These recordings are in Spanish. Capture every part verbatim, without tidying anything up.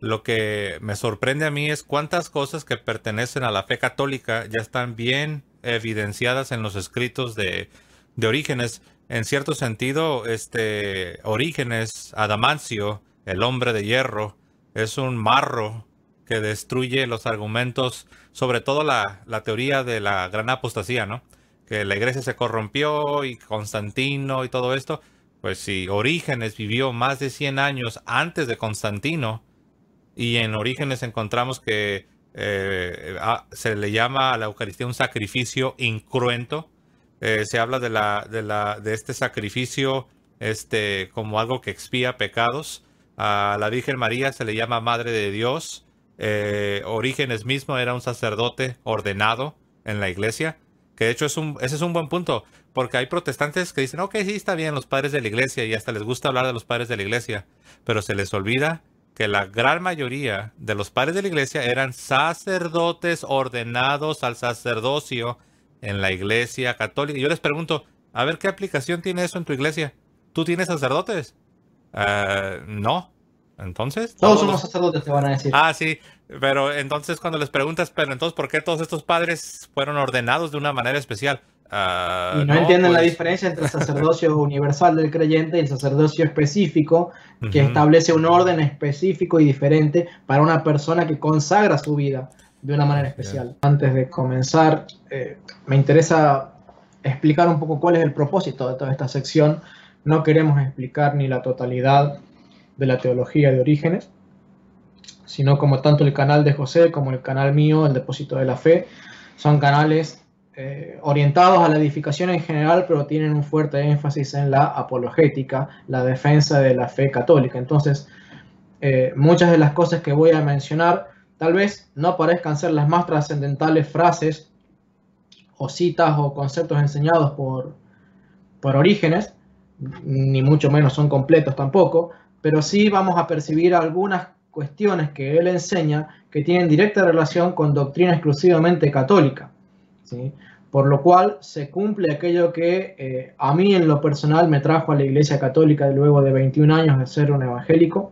Lo que me sorprende a mí es cuántas cosas que pertenecen a la fe católica ya están bien evidenciadas en los escritos de, de Orígenes. En cierto sentido, este Orígenes, Adamancio, el hombre de hierro, es un marro que destruye los argumentos, sobre todo la, la teoría de la gran apostasía, ¿no? Que la iglesia se corrompió y Constantino y todo esto. Pues si Orígenes vivió más de cien años antes de Constantino, y en Orígenes encontramos que eh, a, se le llama a la Eucaristía un sacrificio incruento. Eh, se habla de, la, de, la, de este sacrificio este, como algo que expía pecados. A la Virgen María se le llama Madre de Dios. Eh, Orígenes mismo era un sacerdote ordenado en la iglesia. Que de hecho es un, ese es un buen punto. Porque hay protestantes que dicen, ok, sí, está bien, los padres de la iglesia. Y hasta les gusta hablar de los padres de la iglesia. Pero se les olvida que la gran mayoría de los padres de la iglesia eran sacerdotes ordenados al sacerdocio en la iglesia católica. Y yo les pregunto, a ver, ¿qué aplicación tiene eso en tu iglesia? ¿Tú tienes sacerdotes? Uh, no. Entonces, todos, todos somos los... sacerdotes, te van a decir. Ah, sí, pero entonces cuando les preguntas, pero entonces, ¿por qué todos estos padres fueron ordenados de una manera especial? Uh, y no, no entienden pues... la diferencia entre el sacerdocio universal del creyente y el sacerdocio específico, que uh-huh. establece un orden específico y diferente para una persona que consagra su vida de una manera especial. Yeah. Antes de comenzar, eh, me interesa explicar un poco cuál es el propósito de toda esta sección. No queremos explicar ni la totalidad de la teología de Orígenes, sino como tanto el canal de José como el canal mío, el Depósito de la Fe, son canales eh, orientados a la edificación en general, pero tienen un fuerte énfasis en la apologética, la defensa de la fe católica. Entonces, eh, muchas de las cosas que voy a mencionar tal vez no parezcan ser las más trascendentales frases o citas o conceptos enseñados por, por Orígenes, ni mucho menos son completos tampoco, pero sí vamos a percibir algunas cuestiones que él enseña que tienen directa relación con doctrina exclusivamente católica, ¿sí? Por lo cual se cumple aquello que eh, a mí en lo personal me trajo a la Iglesia Católica luego de veintiún años de ser un evangélico,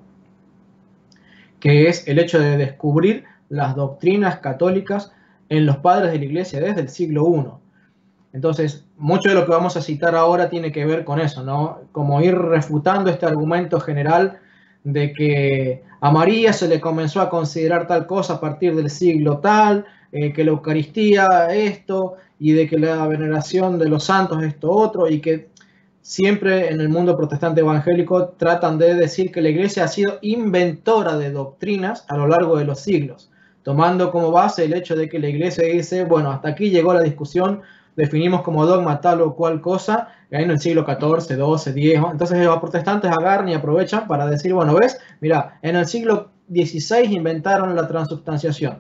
que es el hecho de descubrir las doctrinas católicas en los padres de la Iglesia desde el siglo primero. Entonces, mucho de lo que vamos a citar ahora tiene que ver con eso, ¿no? Como ir refutando este argumento general de que a María se le comenzó a considerar tal cosa a partir del siglo tal, eh, que la Eucaristía esto, y de que la veneración de los santos esto otro, y que siempre en el mundo protestante evangélico tratan de decir que la Iglesia ha sido inventora de doctrinas a lo largo de los siglos, tomando como base el hecho de que la Iglesia dice, bueno, hasta aquí llegó la discusión, definimos como dogma tal o cual cosa, y ahí en el siglo catorce, doce, diez, entonces los protestantes agarran y aprovechan para decir, bueno, ves, mira, en el siglo dieciséis inventaron la transubstanciación.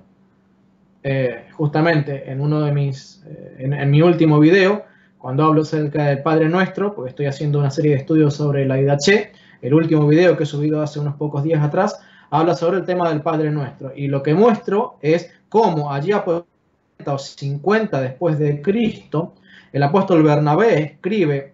Eh, justamente en uno de mis, eh, en, en mi último video, cuando hablo acerca del Padre Nuestro, porque estoy haciendo una serie de estudios sobre la Didache, el último video que he subido hace unos pocos días atrás, habla sobre el tema del Padre Nuestro, y lo que muestro es cómo allí a o cincuenta después de Cristo, el apóstol Bernabé escribe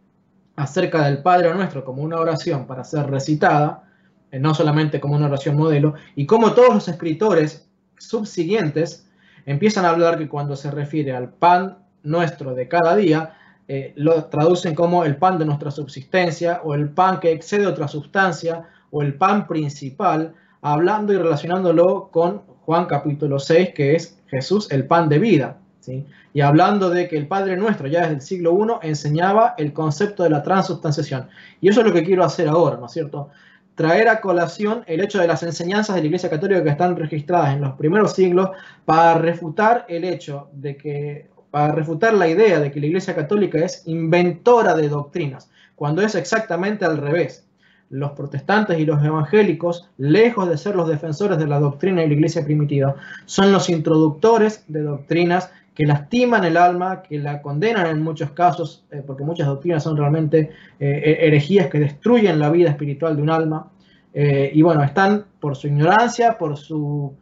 acerca del Padre Nuestro como una oración para ser recitada, eh, no solamente como una oración modelo, y como todos los escritores subsiguientes empiezan a hablar que cuando se refiere al pan nuestro de cada día, eh, lo traducen como el pan de nuestra subsistencia, o el pan que excede otra sustancia, o el pan principal, hablando y relacionándolo con Juan capítulo seis, que es Jesús, el pan de vida, ¿sí? Y hablando de que el Padre Nuestro ya desde el siglo primero enseñaba el concepto de la transubstanciación. Y eso es lo que quiero hacer ahora, ¿no es cierto? Traer a colación el hecho de las enseñanzas de la Iglesia Católica que están registradas en los primeros siglos para refutar el hecho de que, para refutar la idea de que la Iglesia Católica es inventora de doctrinas, cuando es exactamente al revés. Los protestantes y los evangélicos, lejos de ser los defensores de la doctrina de la iglesia primitiva, son los introductores de doctrinas que lastiman el alma, que la condenan en muchos casos, eh, porque muchas doctrinas son realmente eh, herejías que destruyen la vida espiritual de un alma. Eh, y bueno, están por su ignorancia, por su,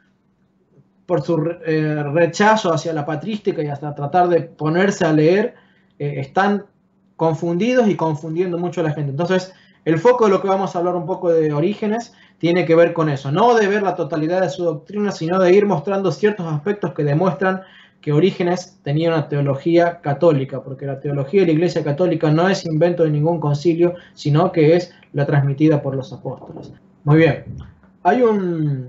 por su eh, rechazo hacia la patrística y hasta tratar de ponerse a leer, eh, están confundidos y confundiendo mucho a la gente. Entonces, El foco de lo que vamos a hablar un poco de Orígenes tiene que ver con eso, no de ver la totalidad de su doctrina, sino de ir mostrando ciertos aspectos que demuestran que Orígenes tenía una teología católica, porque la teología de la Iglesia Católica no es invento de ningún concilio, sino que es la transmitida por los apóstoles. Muy bien, hay un,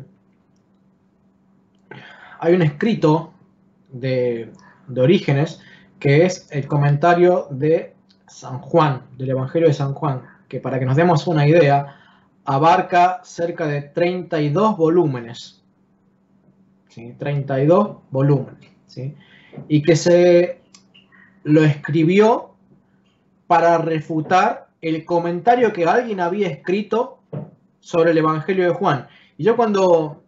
hay un escrito de, de Orígenes que es el comentario de San Juan, del Evangelio de San Juan, que para que nos demos una idea, abarca cerca de treinta y dos volúmenes, ¿sí? treinta y dos volúmenes, ¿sí? Y que se lo escribió para refutar el comentario que alguien había escrito sobre el Evangelio de Juan. Y yo cuando,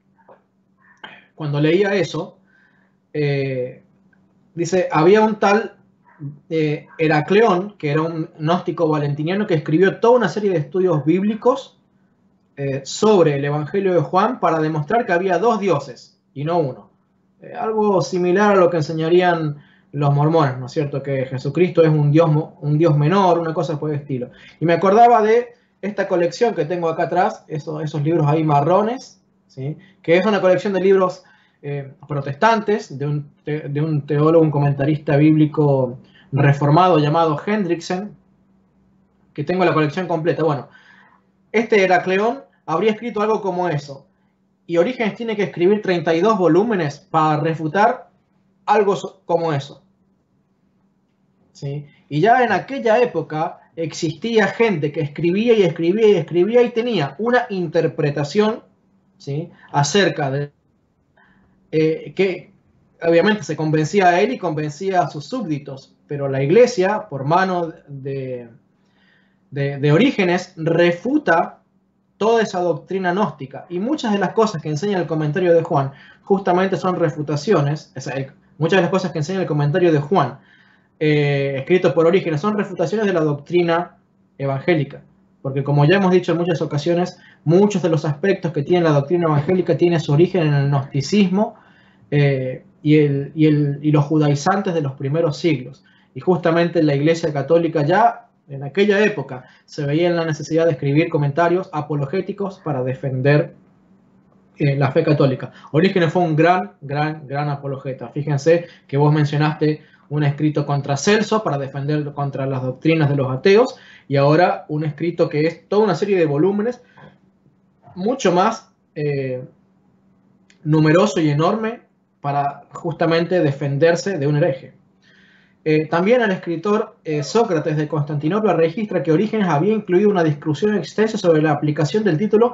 cuando leía eso, eh, dice, había un tal eh, Heracleón, que era un gnóstico valentiniano, que escribió toda una serie de estudios bíblicos eh, sobre el Evangelio de Juan para demostrar que había dos dioses y no uno. Eh, algo similar a lo que enseñarían los mormones, ¿no es cierto? Que Jesucristo es un dios, un dios menor, una cosa por el estilo. Y me acordaba de esta colección que tengo acá atrás, esos, esos libros ahí marrones, ¿sí? Que es una colección de libros eh, protestantes de un, de un teólogo, un comentarista bíblico reformado llamado Hendrickson, que tengo la colección completa. Bueno, este Heracleón habría escrito algo como eso. Y Orígenes tiene que escribir treinta y dos volúmenes para refutar algo como eso. ¿Sí? Y ya en aquella época existía gente que escribía y escribía y escribía y tenía una interpretación, ¿sí? acerca de eh, que obviamente se convencía a él y convencía a sus súbditos, pero la Iglesia, por mano de, de, de Orígenes, refuta toda esa doctrina gnóstica, y muchas de las cosas que enseña el comentario de Juan justamente son refutaciones. O sea, el, muchas de las cosas que enseña el comentario de Juan eh, escrito por Orígenes son refutaciones de la doctrina evangélica, porque como ya hemos dicho en muchas ocasiones, muchos de los aspectos que tiene la doctrina evangélica tienen su origen en el gnosticismo eh, y, el, y, el, y los judaizantes de los primeros siglos, y justamente la Iglesia Católica ya en aquella época se veía en la necesidad de escribir comentarios apologéticos para defender eh, la fe católica. Orígenes fue un gran, gran, gran apologeta. Fíjense que vos mencionaste un escrito contra Celso para defender contra las doctrinas de los ateos, y ahora un escrito que es toda una serie de volúmenes mucho más eh, numeroso y enorme para justamente defenderse de un hereje. Eh, también el escritor eh, Sócrates de Constantinopla registra que Orígenes había incluido una discusión extensa sobre la aplicación del título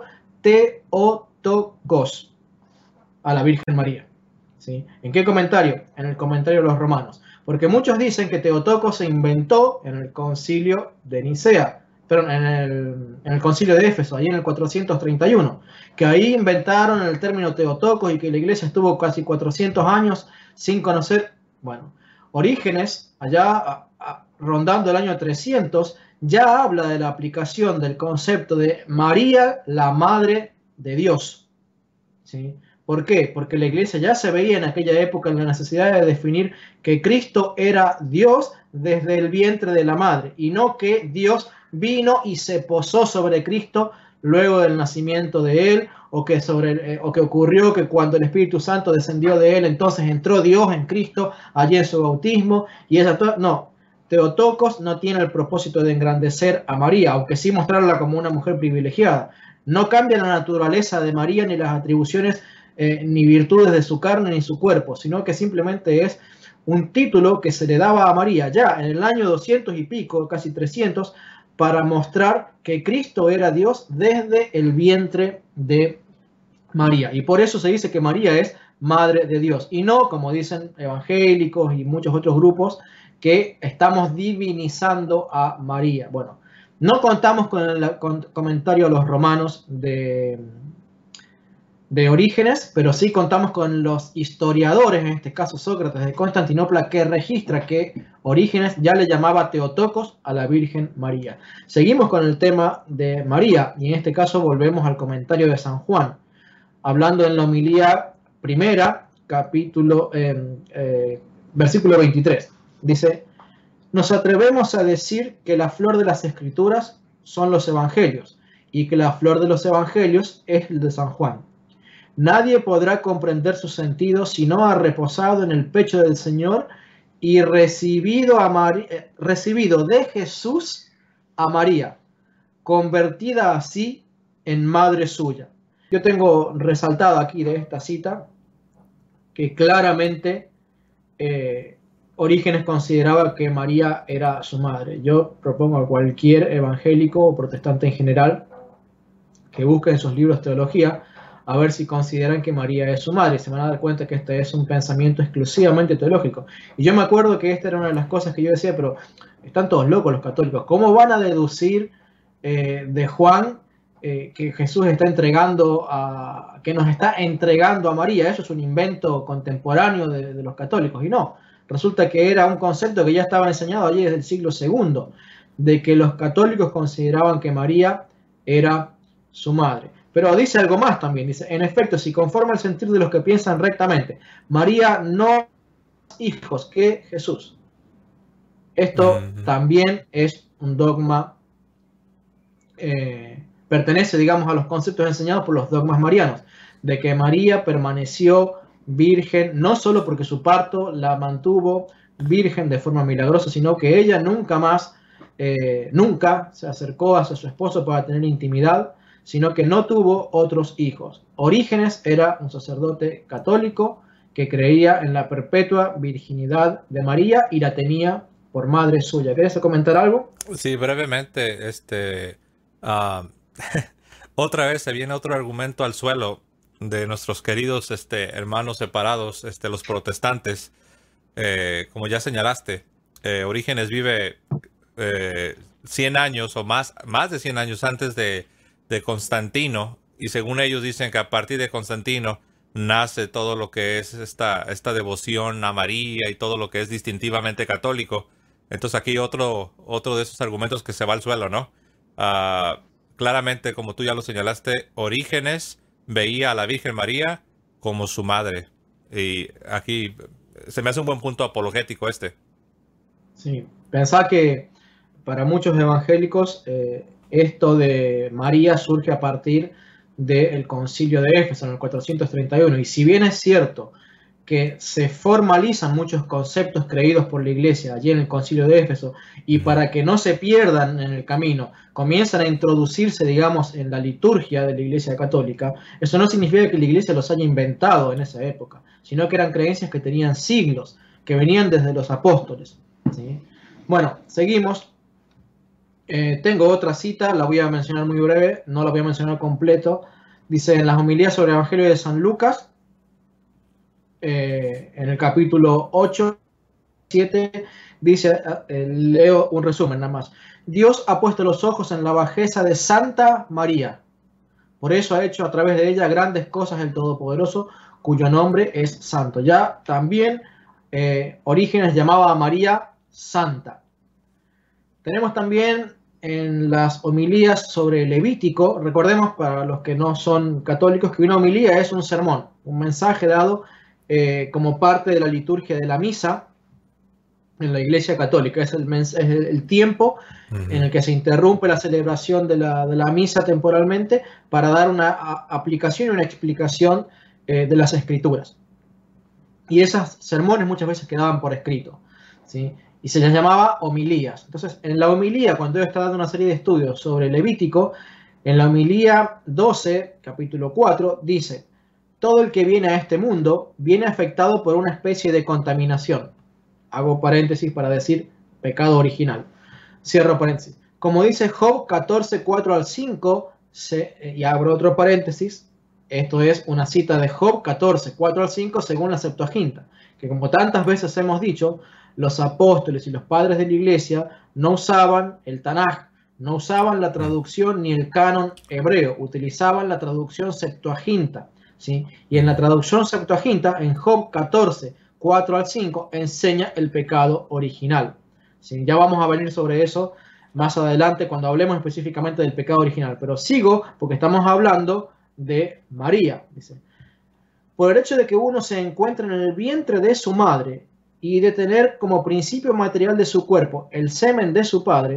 Theotokos a la Virgen María. ¿Sí? ¿En qué comentario? En el comentario de los romanos. Porque muchos dicen que Theotokos se inventó en el concilio de Nicea, perdón, en el, en el concilio de Éfeso, ahí en el cuatrocientos treinta y uno, que ahí inventaron el término Theotokos y que la iglesia estuvo casi cuatrocientos años sin conocer. Bueno, Orígenes, allá a, a, rondando el año trescientos, ya habla de la aplicación del concepto de María, la Madre de Dios. ¿Sí? ¿Por qué? Porque la iglesia ya se veía en aquella época en la necesidad de definir que Cristo era Dios desde el vientre de la madre, y no que Dios vino y se posó sobre Cristo luego del nacimiento de él, o que, sobre, eh, o que ocurrió que cuando el Espíritu Santo descendió de él, entonces entró Dios en Cristo allí en su bautismo, y esa no, Theotokos no tiene el propósito de engrandecer a María, aunque sí mostrarla como una mujer privilegiada. No cambia la naturaleza de María ni las atribuciones eh, ni virtudes de su carne ni su cuerpo, sino que simplemente es un título que se le daba a María ya en el año doscientos y pico, casi trescientos, para mostrar que Cristo era Dios desde el vientre de María. Y por eso se dice que María es Madre de Dios. Y no, como dicen evangélicos y muchos otros grupos, que estamos divinizando a María. Bueno, no contamos con el con, comentario a los romanos de, de Orígenes, pero sí contamos con los historiadores, en este caso Sócrates de Constantinopla, que registra que Orígenes ya le llamaba Theotokos a la Virgen María. Seguimos con el tema de María, y en este caso volvemos al comentario de San Juan, hablando en la homilía primera, capítulo, eh, eh, versículo veintitrés. Dice: nos atrevemos a decir que la flor de las Escrituras son los evangelios y que la flor de los evangelios es el de San Juan. Nadie podrá comprender su sentido si no ha reposado en el pecho del Señor y recibido, a María, recibido de Jesús a María, convertida así en madre suya. Yo tengo resaltado aquí de esta cita que claramente eh, Orígenes consideraba que María era su madre. Yo propongo a cualquier evangélico o protestante en general que busque en sus libros de teología a ver si consideran que María es su madre. Se van a dar cuenta que este es un pensamiento exclusivamente teológico. Y yo me acuerdo que esta era una de las cosas que yo decía, pero están todos locos los católicos. ¿Cómo van a deducir eh, de Juan eh, que Jesús está entregando a, que nos está entregando a María? Eso es un invento contemporáneo de, de los católicos. Y no, resulta que era un concepto que ya estaba enseñado allí desde el siglo segundo, de que los católicos consideraban que María era su madre. Pero dice algo más también, dice, en efecto, si conforme al sentir de los que piensan rectamente, María no tiene hijos que Jesús. Esto uh-huh. también es un dogma, eh, pertenece, digamos, a los conceptos enseñados por los dogmas marianos, de que María permaneció virgen, no solo porque su parto la mantuvo virgen de forma milagrosa, sino que ella nunca más, eh, nunca se acercó hacia su esposo para tener intimidad, sino que no tuvo otros hijos. Orígenes era un sacerdote católico que creía en la perpetua virginidad de María y la tenía por madre suya. ¿Quieres comentar algo? Sí, brevemente. Este, uh, otra vez se viene otro argumento al suelo de nuestros queridos este, hermanos separados, este, los protestantes. Eh, como ya señalaste, eh, Orígenes vive eh, cien años o más, más de cien años antes de de Constantino, y según ellos dicen que a partir de Constantino nace todo lo que es esta, esta devoción a María y todo lo que es distintivamente católico. Entonces aquí otro, otro de esos argumentos que se va al suelo, ¿no? Uh, claramente, como tú ya lo señalaste, Orígenes veía a la Virgen María como su madre. Y aquí se me hace un buen punto apologético este. Sí, pensá que para muchos evangélicos eh, esto de María surge a partir del Concilio de Éfeso en el cuatrocientos treinta y uno. Y si bien es cierto que se formalizan muchos conceptos creídos por la Iglesia allí en el Concilio de Éfeso, y para que no se pierdan en el camino, comienzan a introducirse, digamos, en la liturgia de la Iglesia Católica, eso no significa que la Iglesia los haya inventado en esa época, sino que eran creencias que tenían siglos, que venían desde los apóstoles, ¿sí? Bueno, seguimos. Eh, tengo otra cita, la voy a mencionar muy breve, no la voy a mencionar completo. Dice en las homilías sobre el Evangelio de San Lucas, eh, en el capítulo ocho, siete, dice, eh, leo un resumen nada más. Dios ha puesto los ojos en la bajeza de Santa María. Por eso ha hecho a través de ella grandes cosas el Todopoderoso, cuyo nombre es Santo. Ya también eh, Orígenes llamaba a María Santa. Tenemos también en las homilías sobre Levítico, recordemos para los que no son católicos que una homilía es un sermón, un mensaje dado eh, como parte de la liturgia de la misa en la Iglesia Católica. Es el, es el tiempo uh-huh. en el que se interrumpe la celebración de la, de la misa temporalmente para dar una a, aplicación y una explicación eh, de las Escrituras. Y esos sermones muchas veces quedaban por escrito, ¿sí? Y se les llamaba homilías. Entonces, en la homilía, cuando yo estaba dando una serie de estudios sobre Levítico, en la homilía doce, capítulo cuatro, dice: todo el que viene a este mundo viene afectado por una especie de contaminación. Hago paréntesis para decir pecado original. Cierro paréntesis. Como dice Job catorce, cuatro al cinco, se, y abro otro paréntesis, esto es una cita de Job catorce, cuatro al cinco, según la Septuaginta, que como tantas veces hemos dicho, los apóstoles y los padres de la Iglesia no usaban el Tanaj, no usaban la traducción ni el canon hebreo, utilizaban la traducción Septuaginta, ¿sí? Y en la traducción Septuaginta, en Job catorce, cuatro al cinco, enseña el pecado original, ¿sí? Ya vamos a venir sobre eso más adelante cuando hablemos específicamente del pecado original, pero sigo porque estamos hablando de María, dice. Por el hecho de que uno se encuentra en el vientre de su madre y de tener como principio material de su cuerpo el semen de su padre,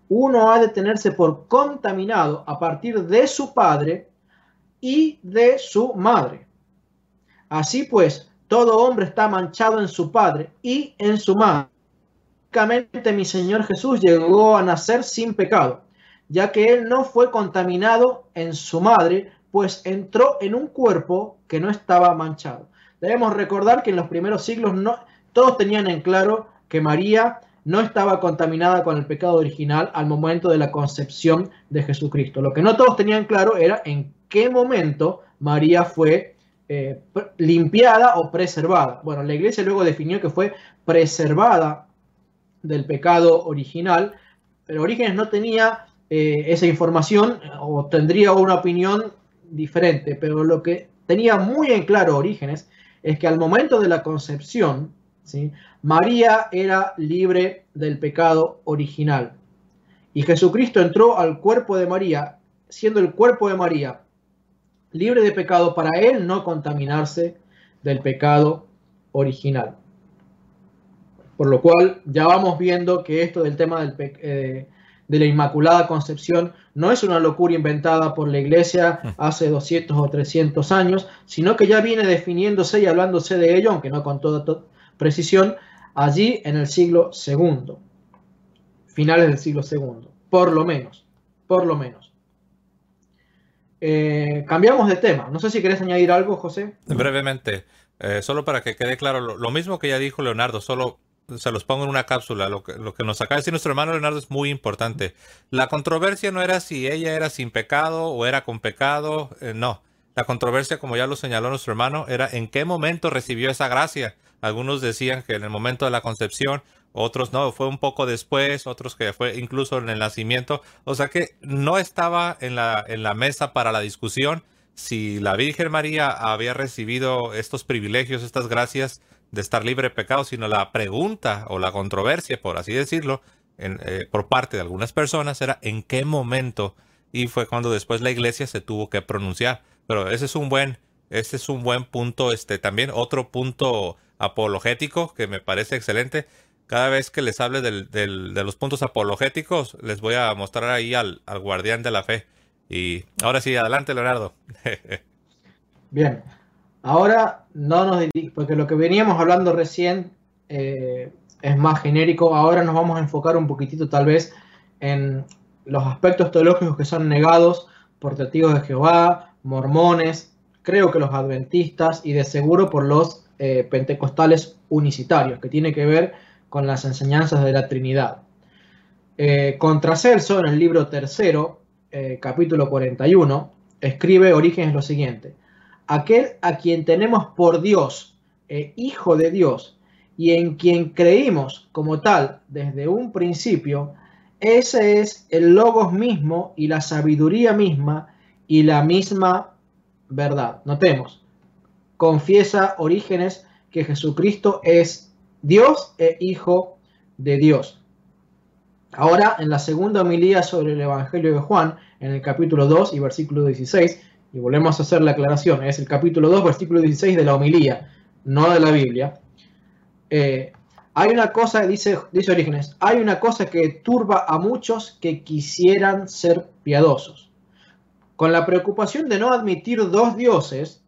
uno ha de tenerse por contaminado a partir de su padre y de su madre. Así pues, todo hombre está manchado en su padre y en su madre. Únicamente mi Señor Jesús llegó a nacer sin pecado, ya que él no fue contaminado en su madre, pues entró en un cuerpo que no estaba manchado. Debemos recordar que en los primeros siglos no, todos tenían en claro que María no estaba contaminada con el pecado original al momento de la concepción de Jesucristo. Lo que no todos tenían claro era en qué momento María fue eh, limpiada o preservada. Bueno, la Iglesia luego definió que fue preservada del pecado original, pero Orígenes no tenía eh, esa información o tendría una opinión diferente, pero lo que tenía muy en claro Orígenes es que al momento de la concepción, ¿sí?, María era libre del pecado original y Jesucristo entró al cuerpo de María, siendo el cuerpo de María libre de pecado para él no contaminarse del pecado original. Por lo cual ya vamos viendo que esto del tema del eh, de la Inmaculada Concepción no es una locura inventada por la Iglesia hace doscientos o trescientos años, sino que ya viene definiéndose y hablándose de ello, aunque no con toda to precisión, allí en el siglo segundo, finales del siglo segundo, por lo menos, por lo menos. Eh, cambiamos de tema. No sé si querés añadir algo, José. Brevemente, eh, solo para que quede claro, lo, lo mismo que ya dijo Leonardo, solo se los pongo en una cápsula. Lo que, lo que nos acaba de decir nuestro hermano Leonardo es muy importante. La controversia no era si ella era sin pecado o era con pecado, eh, no. La controversia, como ya lo señaló nuestro hermano, era en qué momento recibió esa gracia. Algunos decían que en el momento de la concepción, otros no, fue un poco después, otros que fue incluso en el nacimiento. O sea que no estaba en la, en la mesa para la discusión si la Virgen María había recibido estos privilegios, estas gracias de estar libre de pecado, sino la pregunta o la controversia, por así decirlo, en, eh, por parte de algunas personas era en qué momento, y fue cuando después la Iglesia se tuvo que pronunciar. Pero ese es un buen, ese es un buen punto, este también otro punto apologético que me parece excelente. Cada vez que les hable del, del, de los puntos apologéticos, les voy a mostrar ahí al, al guardián de la fe. Y ahora sí, adelante, Leonardo. Bien. Ahora no nos dirigimos, porque lo que veníamos hablando recién eh, es más genérico. Ahora nos vamos a enfocar un poquitito tal vez en los aspectos teológicos que son negados por testigos de Jehová, mormones, creo que los adventistas y de seguro por los eh, pentecostales unicitarios, que tiene que ver con las enseñanzas de la Trinidad. Eh, contra Celso, en el libro tercero, eh, capítulo cuarenta y uno, escribe Orígenes lo siguiente: aquel a quien tenemos por Dios, eh, Hijo de Dios, y en quien creímos como tal desde un principio, ese es el Logos mismo y la sabiduría misma y la misma verdad. Notemos, confiesa Orígenes que Jesucristo es Dios e Hijo de Dios. Ahora, en la segunda homilía sobre el Evangelio de Juan, en el capítulo dos y versículo dieciséis, y volvemos a hacer la aclaración, es el capítulo dos, versículo dieciséis de la homilía, no de la Biblia. Eh, hay una cosa, dice, dice Orígenes, hay una cosa que turba a muchos que quisieran ser piadosos. Con la preocupación de no admitir dos dioses,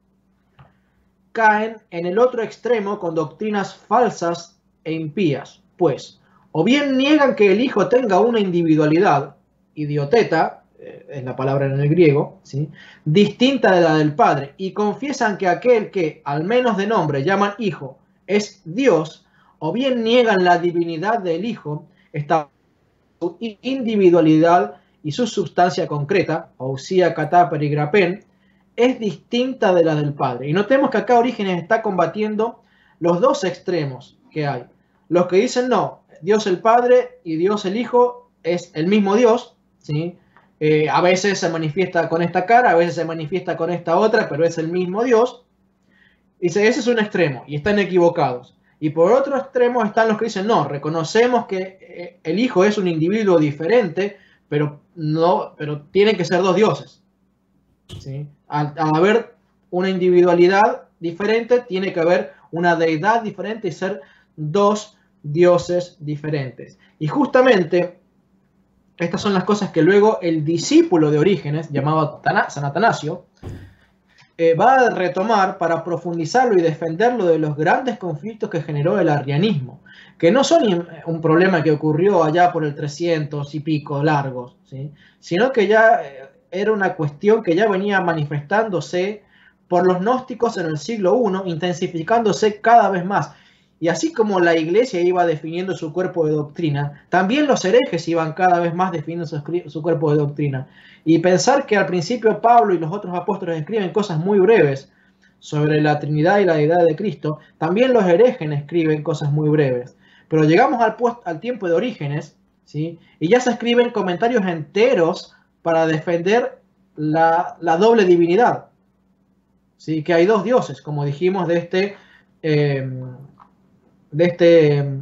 caen en el otro extremo con doctrinas falsas e impías, pues, o bien niegan que el Hijo tenga una individualidad, idioteta, es la palabra en el griego, ¿sí?, distinta de la del Padre, y confiesan que aquel que, al menos de nombre, llaman Hijo, es Dios, o bien niegan la divinidad del Hijo, esta su individualidad y su sustancia concreta, ousia kata perigrapen, es distinta de la del Padre. Y notemos que acá Orígenes está combatiendo los dos extremos que hay. Los que dicen no, Dios el Padre y Dios el Hijo es el mismo Dios, ¿sí? Eh, a veces se manifiesta con esta cara, a veces se manifiesta con esta otra, pero es el mismo Dios. Dice, ese es un extremo y están equivocados. Y por otro extremo están los que dicen, no, reconocemos que el Hijo es un individuo diferente, pero, no, pero tienen que ser dos dioses, ¿sí? Al, al haber una individualidad diferente, tiene que haber una deidad diferente y ser dos dioses diferentes. Y justamente estas son las cosas que luego el discípulo de Orígenes, llamado San Atanasio, eh, va a retomar para profundizarlo y defenderlo de los grandes conflictos que generó el arrianismo, que no son un problema que ocurrió allá por el trescientos y pico largos, ¿sí? Sino que ya era una cuestión que ya venía manifestándose por los gnósticos en el siglo primero, intensificándose cada vez más. Y así como la iglesia iba definiendo su cuerpo de doctrina, también los herejes iban cada vez más definiendo su, su cuerpo de doctrina. Y pensar que al principio Pablo y los otros apóstoles escriben cosas muy breves sobre la Trinidad y la deidad de Cristo, también los herejes escriben cosas muy breves. Pero llegamos al, al tiempo de Orígenes, ¿sí? Y ya se escriben comentarios enteros para defender la, la doble divinidad, ¿sí? Que hay dos dioses, como dijimos de este... Eh, de este,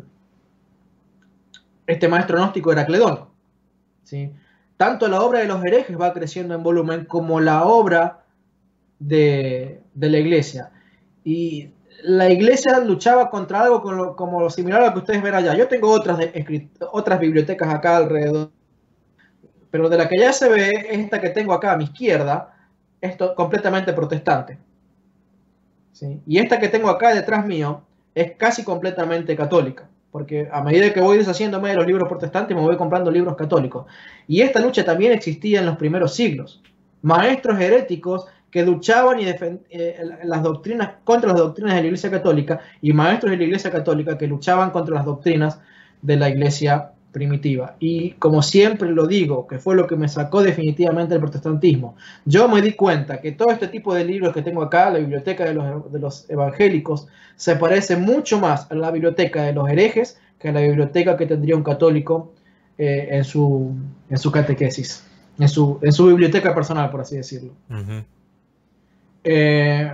este maestro gnóstico Heracledón, ¿sí? Tanto la obra de los herejes va creciendo en volumen como la obra de, de la iglesia. Y la iglesia luchaba contra algo como lo, como lo similar a lo que ustedes ven allá. Yo tengo otras, de, otras bibliotecas acá alrededor, pero de la que ya se ve, esta que tengo acá a mi izquierda, es completamente protestante, ¿sí? Y esta que tengo acá detrás mío es casi completamente católica, porque a medida que voy deshaciéndome de los libros protestantes me voy comprando libros católicos. Y esta lucha también existía en los primeros siglos. Maestros heréticos que luchaban y eh, las doctrinas, contra las doctrinas de la Iglesia Católica, y maestros de la Iglesia Católica que luchaban contra las doctrinas de la Iglesia primitiva. Y como siempre lo digo, que fue lo que me sacó definitivamente del protestantismo, yo me di cuenta que todo este tipo de libros que tengo acá, la biblioteca de los, de los evangélicos, se parece mucho más a la biblioteca de los herejes que a la biblioteca que tendría un católico eh, en, su, en su catequesis, en su, en su biblioteca personal, por así decirlo. Uh-huh. eh,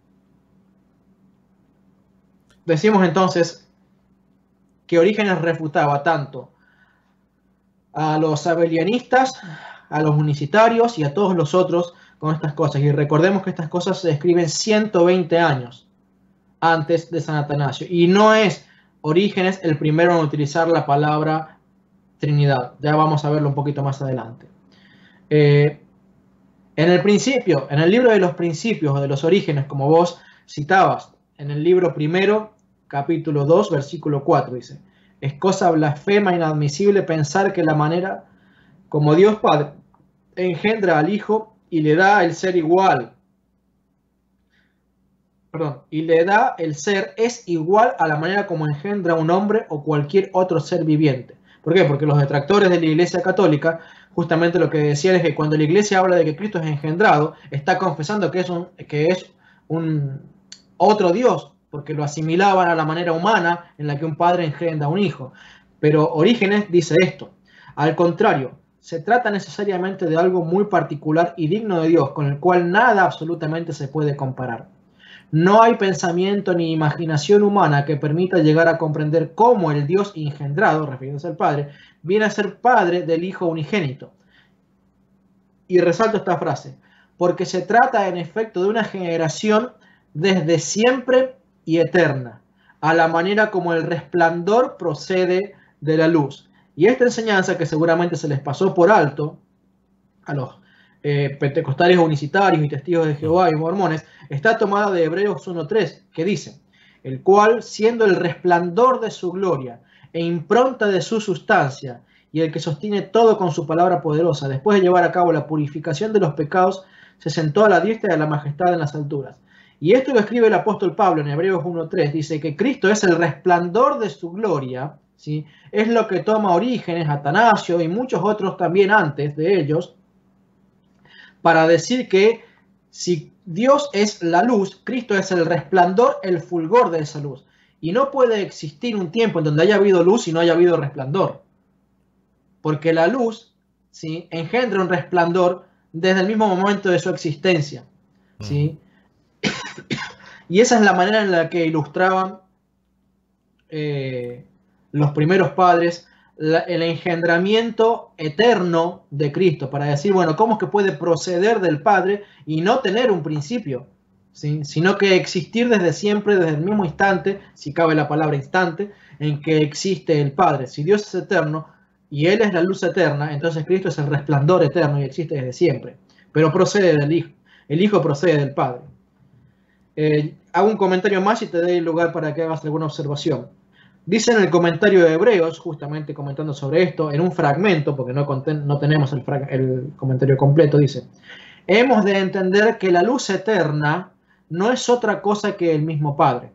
decimos entonces que Orígenes refutaba tanto a los sabelianistas, a los unicitarios y a todos los otros con estas cosas. Y recordemos que estas cosas se escriben ciento veinte años antes de San Atanasio. Y no es Orígenes el primero en utilizar la palabra Trinidad. Ya vamos a verlo un poquito más adelante. Eh, en el principio, en el libro de los principios o de los orígenes, como vos citabas, en el libro primero, capítulo dos, versículo cuatro, dice: es cosa blasfema, inadmisible pensar que la manera como Dios Padre engendra al Hijo y le da el ser igual, perdón, y le da el ser es igual a la manera como engendra un hombre o cualquier otro ser viviente. ¿Por qué? Porque los detractores de la Iglesia Católica justamente lo que decían es que cuando la Iglesia habla de que Cristo es engendrado, está confesando que es un, que es un otro Dios, porque lo asimilaban a la manera humana en la que un padre engendra a un hijo. Pero Orígenes dice esto: al contrario, se trata necesariamente de algo muy particular y digno de Dios, con el cual nada absolutamente se puede comparar. No hay pensamiento ni imaginación humana que permita llegar a comprender cómo el Dios engendrado, refiriéndose al Padre, viene a ser Padre del Hijo unigénito. Y resalto esta frase: porque se trata en efecto de una generación desde siempre y eterna, a la manera como el resplandor procede de la luz. Y esta enseñanza, que seguramente se les pasó por alto a los eh, pentecostales unicitarios y testigos de Jehová y mormones, está tomada de Hebreos uno tres, que dice: el cual, siendo el resplandor de su gloria e impronta de su sustancia, y el que sostiene todo con su palabra poderosa, después de llevar a cabo la purificación de los pecados, se sentó a la diestra de la majestad en las alturas. Y esto lo escribe el apóstol Pablo en Hebreos uno tres, dice que Cristo es el resplandor de su gloria, ¿sí? Es lo que toma Orígenes, Atanasio y muchos otros también antes de ellos, para decir que si Dios es la luz, Cristo es el resplandor, el fulgor de esa luz. Y no puede existir un tiempo en donde haya habido luz y no haya habido resplandor. Porque la luz, ¿sí?, engendra un resplandor desde el mismo momento de su existencia, ¿sí? Mm. Y esa es la manera en la que ilustraban eh, los primeros padres la, el engendramiento eterno de Cristo, para decir, bueno, ¿cómo es que puede proceder del Padre y no tener un principio? ¿Sí? Sino que existir desde siempre, desde el mismo instante, si cabe la palabra instante, en que existe el Padre. Si Dios es eterno, y Él es la luz eterna, entonces Cristo es el resplandor eterno y existe desde siempre, pero procede del Hijo, el Hijo procede del Padre. Eh, hago un comentario más y te doy lugar para que hagas alguna observación. Dice en el comentario de Hebreos, justamente comentando sobre esto, en un fragmento, porque no, no tenemos el, el comentario completo, dice: hemos de entender que la luz eterna no es otra cosa que el mismo Padre.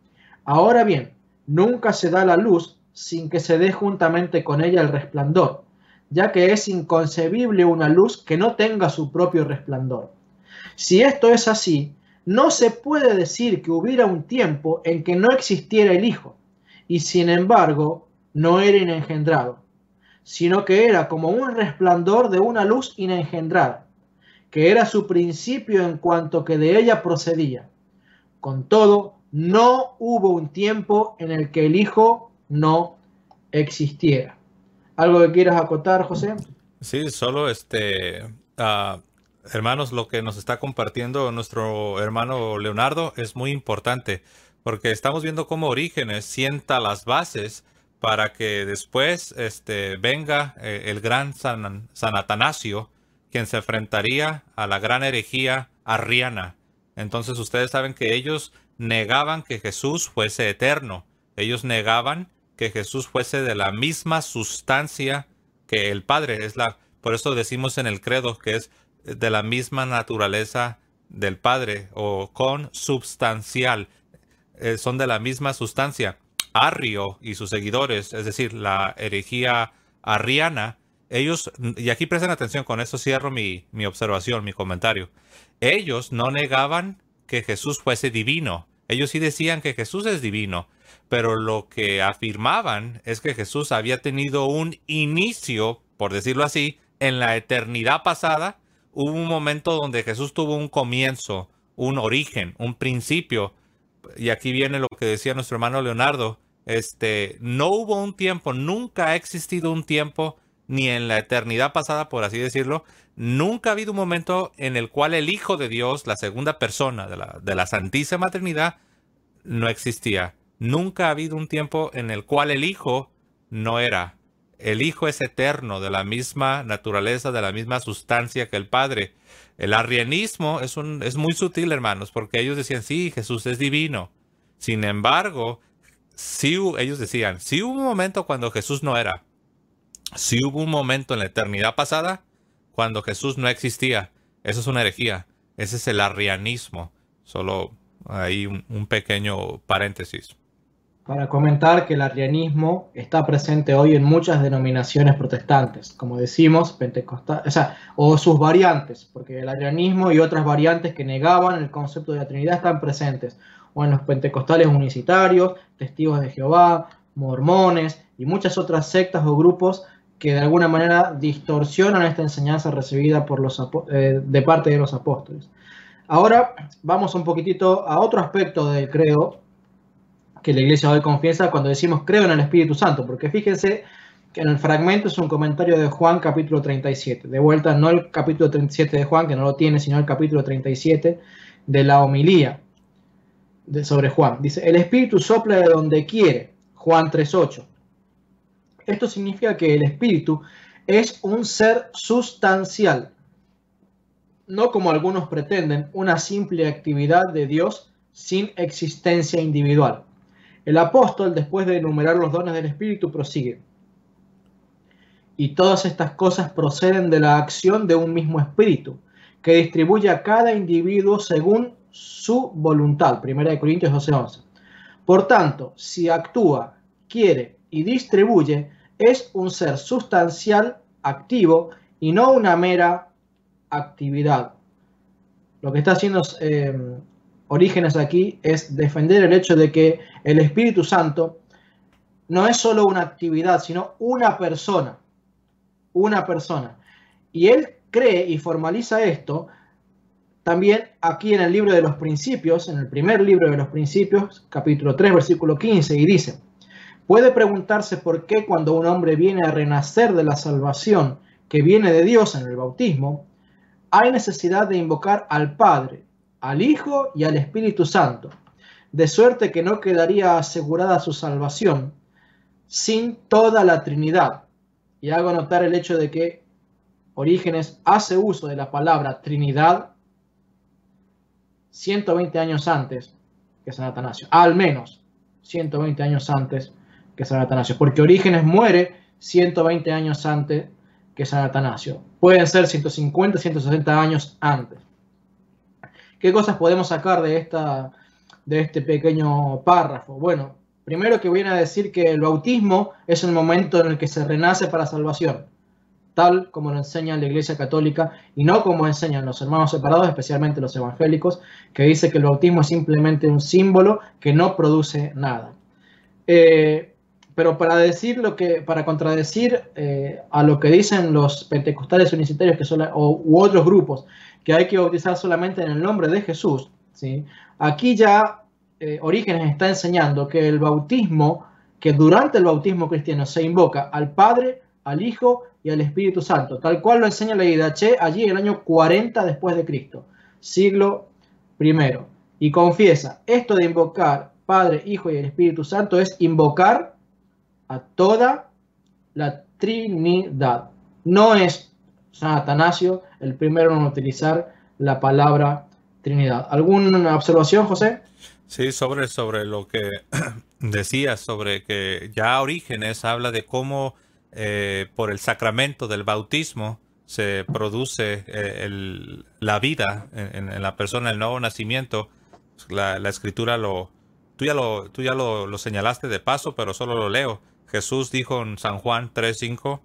Ahora bien, nunca se da la luz sin que se dé juntamente con ella el resplandor, ya que es inconcebible una luz que no tenga su propio resplandor. Si esto es así, no se puede decir que hubiera un tiempo en que no existiera el Hijo, y sin embargo no era inengendrado, sino que era como un resplandor de una luz inengendrada, que era su principio en cuanto que de ella procedía. Con todo, no hubo un tiempo en el que el Hijo no existiera. ¿Algo que quieras acotar, José? Sí, solo este, uh, hermanos, lo que nos está compartiendo nuestro hermano Leonardo es muy importante, porque estamos viendo cómo Orígenes sienta las bases para que después este, venga eh, el gran San, San Atanasio, quien se enfrentaría a la gran herejía arriana. Entonces ustedes saben que ellos negaban que Jesús fuese eterno. Ellos negaban que Jesús fuese de la misma sustancia que el Padre. Es la, por eso decimos en el credo que es de la misma naturaleza del Padre, o consubstancial. Eh, son de la misma sustancia. Arrio y sus seguidores, es decir, la herejía arriana, ellos, y aquí presten atención, con eso cierro mi, mi observación, mi comentario. Ellos no negaban que Jesús fuese divino. Ellos sí decían que Jesús es divino, pero lo que afirmaban es que Jesús había tenido un inicio, por decirlo así, en la eternidad pasada. Hubo un momento donde Jesús tuvo un comienzo, un origen, un principio. Y aquí viene lo que decía nuestro hermano Leonardo. Este, no hubo un tiempo, nunca ha existido un tiempo, ni en la eternidad pasada, por así decirlo, nunca ha habido un momento en el cual el Hijo de Dios, la segunda persona de la, de la Santísima Trinidad, no existía. Nunca ha habido un tiempo en el cual el Hijo no era. El Hijo es eterno, de la misma naturaleza, de la misma sustancia que el Padre. El arrianismo es, un, es muy sutil, hermanos, porque ellos decían, sí, Jesús es divino. Sin embargo, sí, ellos decían, sí hubo un momento cuando Jesús no era. Sí hubo un momento en la eternidad pasada cuando Jesús no existía. Eso es una herejía. Ese es el arrianismo. Solo ahí un, un pequeño paréntesis. Para comentar que el arrianismo está presente hoy en muchas denominaciones protestantes, como decimos, pentecostal, o sea, o sus variantes, porque el arrianismo y otras variantes que negaban el concepto de la Trinidad están presentes, o en los pentecostales unicitarios, testigos de Jehová, mormones y muchas otras sectas o grupos que de alguna manera distorsionan esta enseñanza recibida por los, eh, de parte de los apóstoles. Ahora vamos un poquitito a otro aspecto del credo que la iglesia hoy confiesa cuando decimos creo en el Espíritu Santo, porque fíjense que en el fragmento es un comentario de Juan capítulo treinta y siete, de vuelta no el capítulo treinta y siete de Juan, que no lo tiene, sino el capítulo treinta y siete de la homilía de, sobre Juan. Dice, el Espíritu sopla de donde quiere, Juan tres ocho. Esto significa que el Espíritu es un ser sustancial, no como algunos pretenden, una simple actividad de Dios sin existencia individual. El apóstol, después de enumerar los dones del Espíritu, prosigue. Y todas estas cosas proceden de la acción de un mismo Espíritu, que distribuye a cada individuo según su voluntad. Primera de Corintios doce once. Por tanto, si actúa, quiere y distribuye, es un ser sustancial, activo, y no una mera actividad. Lo que está haciendo eh, Orígenes aquí es defender el hecho de que el Espíritu Santo no es solo una actividad, sino una persona. Una persona. Y él cree y formaliza esto también aquí en el libro de los principios, en el primer libro de los principios, capítulo tres, versículo quince, y dice, puede preguntarse por qué cuando un hombre viene a renacer de la salvación que viene de Dios en el bautismo, hay necesidad de invocar al Padre, al Hijo y al Espíritu Santo, de suerte que no quedaría asegurada su salvación sin toda la Trinidad. y hago notar el hecho de que Orígenes hace uso de la palabra Trinidad ciento veinte años antes que San Atanasio, al menos ciento veinte años antes que San Atanasio, porque Orígenes muere ciento veinte años antes que San Atanasio. Pueden ser ciento cincuenta, ciento sesenta años antes. ¿Qué cosas podemos sacar de, esta, de este pequeño párrafo? Bueno, primero que viene a decir que el bautismo es el momento en el que se renace para salvación, tal como lo enseña la Iglesia Católica y no como enseñan los hermanos separados, especialmente los evangélicos, que dice que el bautismo es simplemente un símbolo que no produce nada. Eh, pero para decir lo que, para contradecir eh, a lo que dicen los pentecostales unicitarios que son, o, u otros grupos, que hay que bautizar solamente en el nombre de Jesús, ¿sí? Aquí ya eh, Orígenes está enseñando que el bautismo, que durante el bautismo cristiano se invoca al Padre, al Hijo y al Espíritu Santo, tal cual lo enseña la I D H allí en el año cuarenta después de Cristo, siglo primero, y confiesa, esto de invocar Padre, Hijo y el Espíritu Santo es invocar a toda la Trinidad. No es San Atanasio el primero en utilizar la palabra Trinidad. ¿Alguna observación, José? Sí, sobre, sobre lo que decías, sobre que ya Orígenes habla de cómo eh, por el sacramento del bautismo se produce eh, el, la vida en, en la persona, el nuevo nacimiento. La, la escritura lo... Tú ya, lo, tú ya lo, lo señalaste de paso, pero solo lo leo. Jesús dijo en San Juan tres cinco,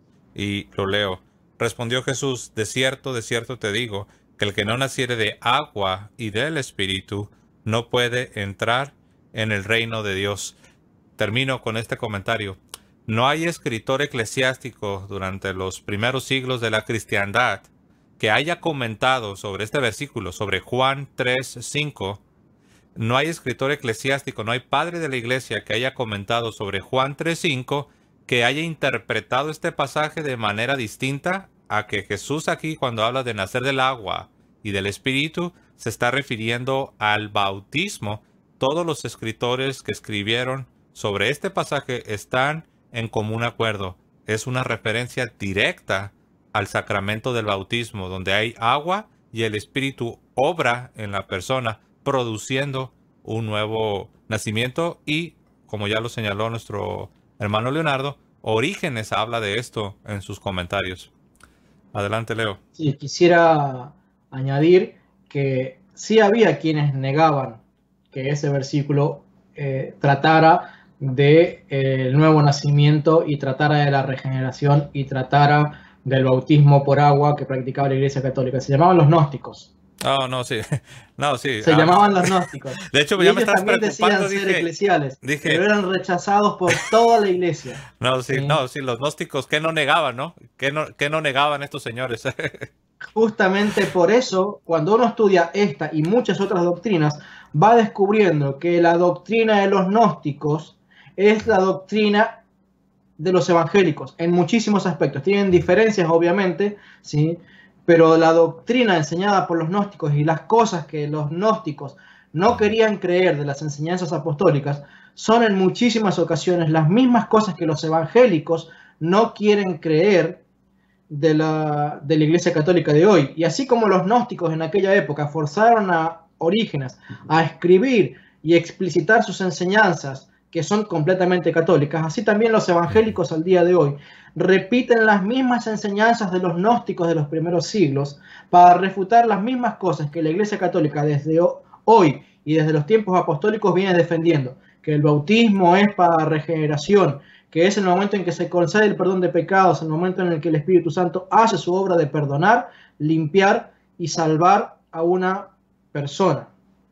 y lo leo. Respondió Jesús, de cierto, de cierto te digo, que el que no naciere de agua y del Espíritu no puede entrar en el reino de Dios. Termino con este comentario. No hay escritor eclesiástico durante los primeros siglos de la cristiandad que haya comentado sobre este versículo, sobre Juan tres cinco. No hay escritor eclesiástico, no hay padre de la iglesia que haya comentado sobre Juan tres cinco, que haya interpretado este pasaje de manera distinta a que Jesús aquí, cuando habla de nacer del agua y del Espíritu, se está refiriendo al bautismo. Todos los escritores que escribieron sobre este pasaje están en común acuerdo. Es una referencia directa al sacramento del bautismo, donde hay agua y el Espíritu obra en la persona, produciendo un nuevo nacimiento. Y, como ya lo señaló nuestro hermano Leonardo, Orígenes habla de esto en sus comentarios. Adelante, Leo. Sí, quisiera añadir que sí había quienes negaban que ese versículo eh, tratara del de, eh, nuevo nacimiento y tratara de la regeneración y tratara del bautismo por agua que practicaba la Iglesia Católica. Se llamaban los gnósticos. Oh, no, sí. No, sí. Se ah, llamaban los gnósticos. De hecho, y ya me ellos estás también preocupando. decían ser Dije, eclesiales, dije, pero eran rechazados por toda la Iglesia. No, sí, ¿sí? no, sí, los gnósticos, ¿qué no negaban, no? ¿Qué no, qué no negaban estos señores? Justamente por eso, cuando uno estudia esta y muchas otras doctrinas, va descubriendo que la doctrina de los gnósticos es la doctrina de los evangélicos en muchísimos aspectos. Tienen diferencias, obviamente, ¿sí? Pero la doctrina enseñada por los gnósticos y las cosas que los gnósticos no querían creer de las enseñanzas apostólicas son en muchísimas ocasiones las mismas cosas que los evangélicos no quieren creer de la, de la Iglesia Católica de hoy. Y así como los gnósticos en aquella época forzaron a Orígenes a escribir y explicitar sus enseñanzas que son completamente católicas, así también los evangélicos al día de hoy repiten las mismas enseñanzas de los gnósticos de los primeros siglos para refutar las mismas cosas que la Iglesia Católica desde hoy y desde los tiempos apostólicos viene defendiendo, que el bautismo es para regeneración, que es el momento en que se concede el perdón de pecados, el momento en el que el Espíritu Santo hace su obra de perdonar, limpiar y salvar a una persona.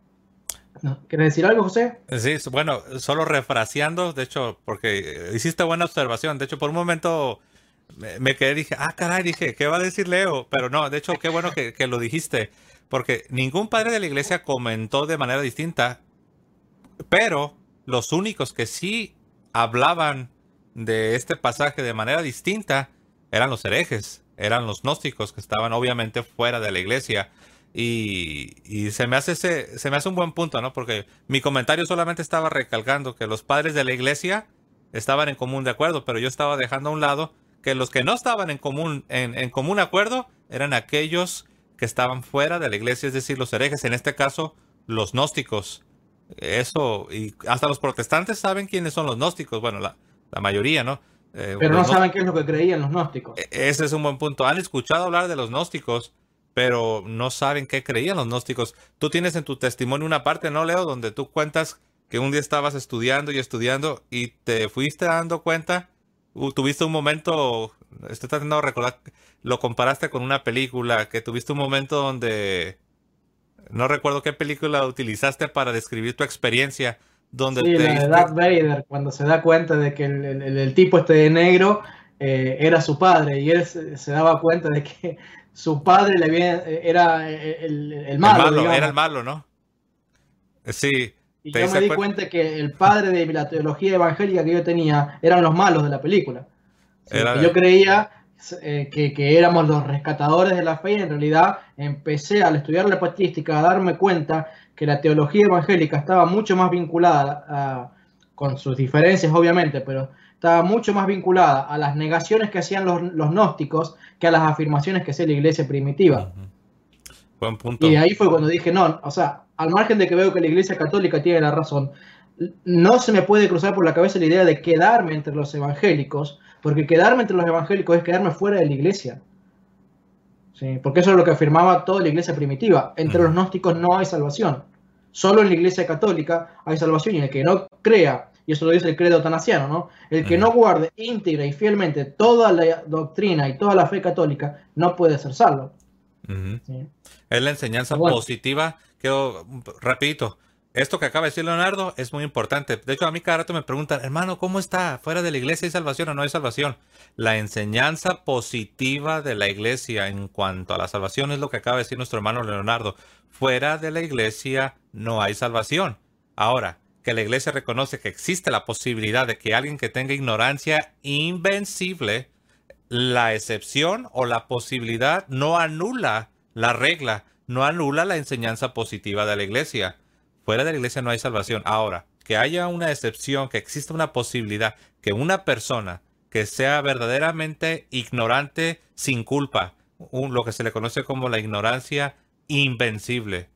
¿Quieres decir algo, José? Sí, bueno, solo refraseando, de hecho, porque hiciste buena observación. De hecho, por un momento me, me quedé, dije, ah, caray, dije, ¿qué va a decir Leo? Pero no, de hecho, qué bueno que, que lo dijiste, porque ningún padre de la iglesia comentó de manera distinta, pero los únicos que sí hablaban de este pasaje de manera distinta eran los herejes, eran los gnósticos que estaban obviamente fuera de la iglesia. Y, y se me hace ese, se me hace un buen punto, ¿no? Porque mi comentario solamente estaba recalcando que los padres de la iglesia estaban en común de acuerdo, pero yo estaba dejando a un lado que los que no estaban en común, en, en común acuerdo eran aquellos que estaban fuera de la iglesia, es decir, los herejes, en este caso, los gnósticos. Eso, y hasta los protestantes saben quiénes son los gnósticos, bueno, la, la mayoría, ¿no? Eh, pero no saben qué es lo que creían los gnósticos. Ese es un buen punto. Han escuchado hablar de los gnósticos, pero no saben qué creían los gnósticos. Tú tienes en tu testimonio una parte, ¿no, Leo? Donde tú cuentas que un día estabas estudiando y estudiando y te fuiste dando cuenta, uh, tuviste un momento, estoy tratando de recordar, lo comparaste con una película, que tuviste un momento donde, no recuerdo qué película utilizaste para describir tu experiencia, donde sí, te la de Darth Vader, cuando se da cuenta de que el, el, el tipo este de negro eh, era su padre, y él se, se daba cuenta de que su padre le había, era el, el malo. El malo era el malo, ¿no? Sí. Y yo me di cu cuenta que el padre de la teología evangélica que yo tenía eran los malos de la película. Sí, era... Yo creía eh, que, que éramos los rescatadores de la fe, y en realidad empecé al estudiar la patrística a darme cuenta que la teología evangélica estaba mucho más vinculada, a, con sus diferencias obviamente, pero estaba mucho más vinculada a las negaciones que hacían los, los gnósticos que a las afirmaciones que hacía la iglesia primitiva. Uh-huh. Buen punto. Y ahí fue cuando dije, no, o sea, al margen de que veo que la iglesia católica tiene la razón, no se me puede cruzar por la cabeza la idea de quedarme entre los evangélicos, porque quedarme entre los evangélicos es quedarme fuera de la iglesia. ¿Sí? Porque eso es lo que afirmaba toda la iglesia primitiva. Entre los gnósticos no hay salvación. Solo en la iglesia católica hay salvación, y el que no crea, y eso lo dice el credo tanasiano, ¿no? El que no guarde íntegra y fielmente toda la doctrina y toda la fe católica no puede ser salvo. Uh-huh. ¿Sí? Es la enseñanza bueno. positiva. Quiero, rapidito, esto que acaba de decir Leonardo es muy importante. De hecho, a mí cada rato me preguntan, hermano, ¿cómo está? ¿Fuera de la iglesia hay salvación o no hay salvación? La enseñanza positiva de la iglesia en cuanto a la salvación es lo que acaba de decir nuestro hermano Leonardo. Fuera de la iglesia no hay salvación. Ahora, que la iglesia reconoce que existe la posibilidad de que alguien que tenga ignorancia invencible, la excepción o la posibilidad no anula la regla, no anula la enseñanza positiva de la iglesia. Fuera de la iglesia no hay salvación. Ahora, que haya una excepción, que exista una posibilidad, que una persona que sea verdaderamente ignorante sin culpa, un, lo que se le conoce como la ignorancia invencible,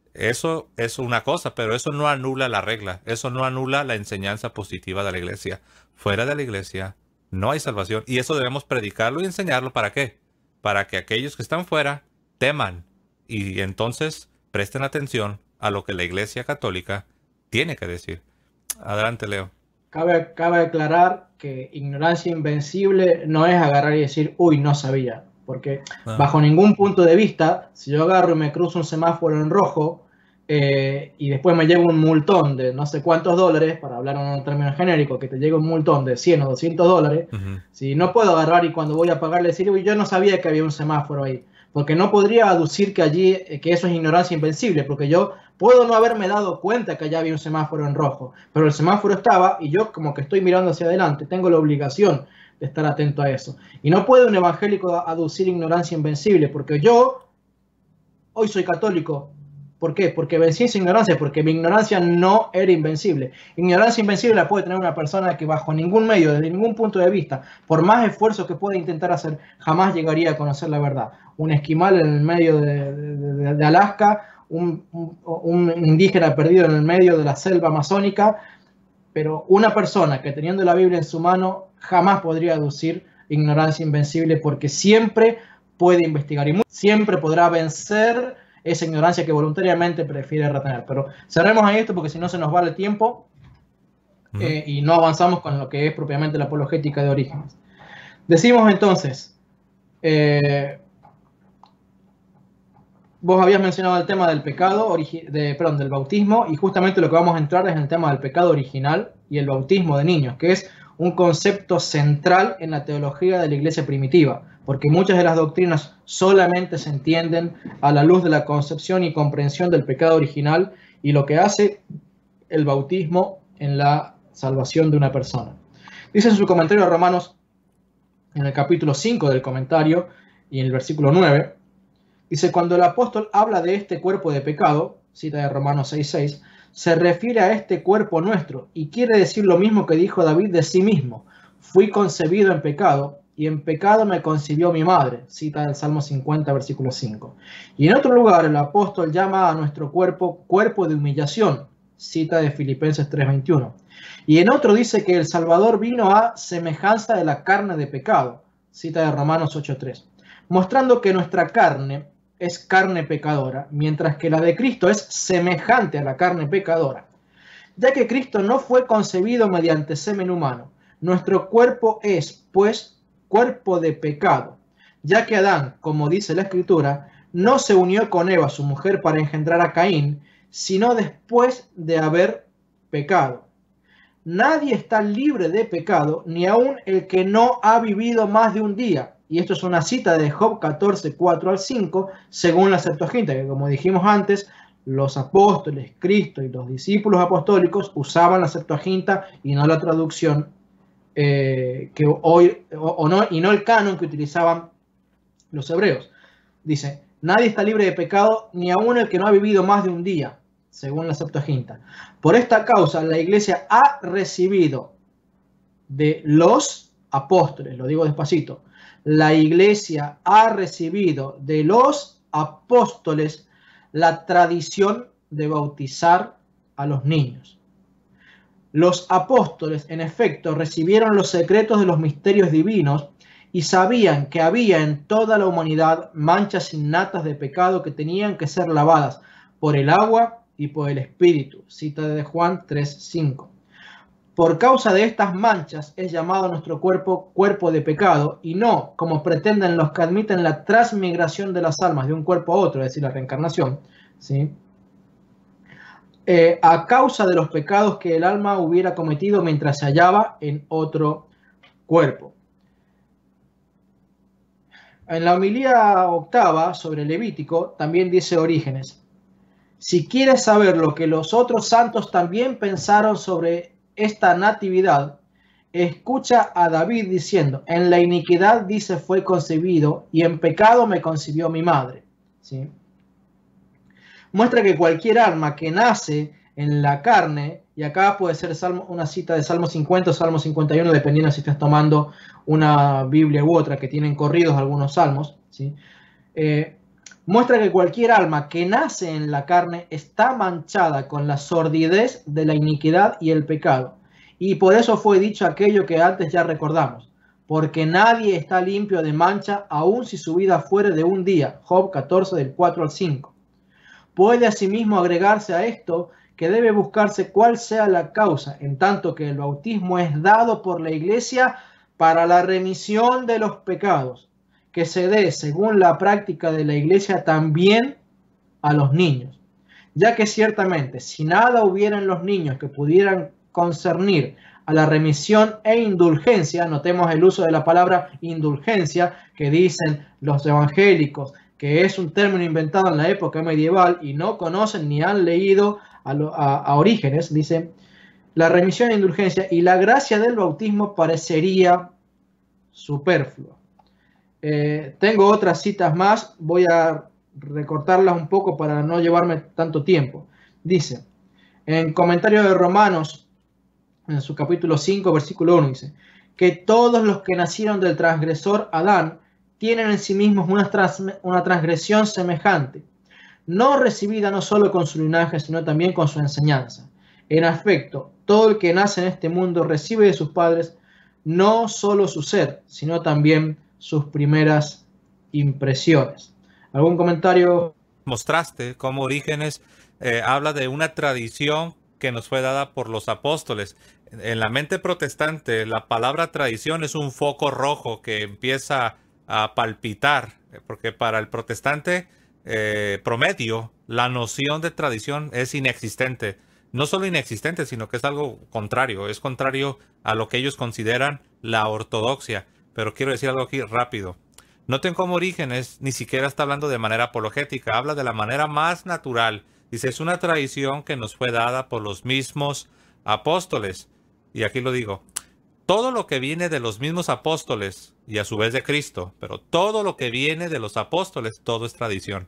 eso es una cosa, pero eso no anula la regla, eso no anula la enseñanza positiva de la iglesia. Fuera de la iglesia no hay salvación, y eso debemos predicarlo y enseñarlo. ¿Para qué? Para que aquellos que están fuera teman y entonces presten atención a lo que la iglesia católica tiene que decir. Adelante, Leo. Cabe, cabe aclarar que ignorancia invencible no es agarrar y decir, uy, no sabía. Porque ah. bajo ningún punto de vista, si yo agarro y me cruzo un semáforo en rojo eh, y después me llevo un multón de no sé cuántos dólares, para hablar en un término genérico, que te llegue un multón de cien o doscientos dólares, uh-huh. si no puedo agarrar y cuando voy a pagarle decir, uy, yo no sabía que había un semáforo ahí. Porque no podría aducir que allí, que eso es ignorancia invencible, porque yo puedo no haberme dado cuenta que allá había un semáforo en rojo, pero el semáforo estaba y yo como que estoy mirando hacia adelante, tengo la obligación de estar atento a eso. Y no puede un evangélico aducir ignorancia invencible, porque yo hoy soy católico. ¿Por qué? Porque vencí esa ignorancia, porque mi ignorancia no era invencible. Ignorancia invencible la puede tener una persona que bajo ningún medio, desde ningún punto de vista, por más esfuerzo que pueda intentar hacer, jamás llegaría a conocer la verdad. Un esquimal en el medio de, de, de Alaska, un, un, un indígena perdido en el medio de la selva amazónica, pero una persona que teniendo la Biblia en su mano jamás podría aducir ignorancia invencible, porque siempre puede investigar y siempre podrá vencer esa ignorancia que voluntariamente prefiere retener. Pero cerremos ahí esto, porque si no se nos va el tiempo uh-huh. eh, y no avanzamos con lo que es propiamente la apologética de Orígenes. Decimos entonces, eh, vos habías mencionado el tema del pecado, de, perdón, del bautismo, y justamente lo que vamos a entrar es el tema del pecado original y el bautismo de niños, que es un concepto central en la teología de la iglesia primitiva, porque muchas de las doctrinas solamente se entienden a la luz de la concepción y comprensión del pecado original y lo que hace el bautismo en la salvación de una persona. Dice en su comentario a Romanos, en el capítulo cinco del comentario y en el versículo nueve, dice, cuando el apóstol habla de este cuerpo de pecado, cita de Romanos seis seis, se refiere a este cuerpo nuestro y quiere decir lo mismo que dijo David de sí mismo. Fui concebido en pecado y en pecado me concibió mi madre. Cita del Salmo cincuenta, versículo cinco. Y en otro lugar el apóstol llama a nuestro cuerpo cuerpo de humillación. Cita de Filipenses tres veintiuno. Y en otro dice que el Salvador vino a semejanza de la carne de pecado. Cita de Romanos ocho tres. Mostrando que nuestra carne es carne pecadora, mientras que la de Cristo es semejante a la carne pecadora. Ya que Cristo no fue concebido mediante semen humano, nuestro cuerpo es, pues, cuerpo de pecado, ya que Adán, como dice la Escritura, no se unió con Eva, su mujer, para engendrar a Caín, sino después de haber pecado. Nadie está libre de pecado, ni aun el que no ha vivido más de un día. Y esto es una cita de Job catorce, cuatro al cinco, según la Septuaginta, que como dijimos antes, los apóstoles, Cristo y los discípulos apostólicos usaban la Septuaginta y no la traducción eh, que hoy, o, o no, y no el canon que utilizaban los hebreos. Dice, nadie está libre de pecado, ni aun el que no ha vivido más de un día, según la Septuaginta. Por esta causa, la iglesia ha recibido de los apóstoles, lo digo despacito, la iglesia ha recibido de los apóstoles la tradición de bautizar a los niños. Los apóstoles, en efecto, recibieron los secretos de los misterios divinos y sabían que había en toda la humanidad manchas innatas de pecado que tenían que ser lavadas por el agua y por el Espíritu. Cita de Juan tres cinco. Por causa de estas manchas es llamado nuestro cuerpo cuerpo de pecado y no, como pretenden los que admiten la transmigración de las almas de un cuerpo a otro, es decir, la reencarnación, ¿sí? Eh, a causa de los pecados que el alma hubiera cometido mientras se hallaba en otro cuerpo. En la homilía octava sobre Levítico también dice Orígenes, si quieres saber lo que los otros santos también pensaron sobre esta natividad, escucha a David diciendo, en la iniquidad, dice, fue concebido y en pecado me concibió mi madre. ¿Sí? Muestra que cualquier alma que nace en la carne, y acá puede ser Salmo, una cita de Salmo cincuenta o Salmo cincuenta y uno, dependiendo si estás tomando una Biblia u otra, que tienen corridos algunos salmos, ¿sí? Eh, muestra que cualquier alma que nace en la carne está manchada con la sordidez de la iniquidad y el pecado. Y por eso fue dicho aquello que antes ya recordamos, porque nadie está limpio de mancha, aun si su vida fuere de un día. Job catorce, del cuatro al cinco. Puede asimismo agregarse a esto que debe buscarse cuál sea la causa, en tanto que el bautismo es dado por la Iglesia para la remisión de los pecados, que se dé, según la práctica de la Iglesia, también a los niños, ya que ciertamente si nada hubiera en los niños que pudieran concernir a la remisión e indulgencia, notemos el uso de la palabra indulgencia que dicen los evangélicos, que es un término inventado en la época medieval y no conocen ni han leído a, lo, a, a Orígenes, dice, la remisión e indulgencia y la gracia del bautismo parecería superflua. Eh, tengo otras citas más, voy a recortarlas un poco para no llevarme tanto tiempo. Dice, en comentario de Romanos, en su capítulo cinco, versículo uno, dice, que todos los que nacieron del transgresor Adán tienen en sí mismos una, trans, una transgresión semejante, no recibida no solo con su linaje, sino también con su enseñanza. En efecto, todo el que nace en este mundo recibe de sus padres no solo su ser, sino también sus primeras impresiones. ¿Algún comentario? Mostraste cómo Orígenes eh, habla de una tradición que nos fue dada por los apóstoles. En la mente protestante, la palabra tradición es un foco rojo que empieza a palpitar, porque para el protestante eh, promedio, la noción de tradición es inexistente. No solo inexistente, sino que es algo contrario. Es contrario a lo que ellos consideran la ortodoxia. Pero quiero decir algo aquí rápido. Noten cómo Orígenes ni siquiera está hablando de manera apologética. Habla de la manera más natural. Dice, es una tradición que nos fue dada por los mismos apóstoles. Y aquí lo digo. Todo lo que viene de los mismos apóstoles y a su vez de Cristo, pero todo lo que viene de los apóstoles, todo es tradición.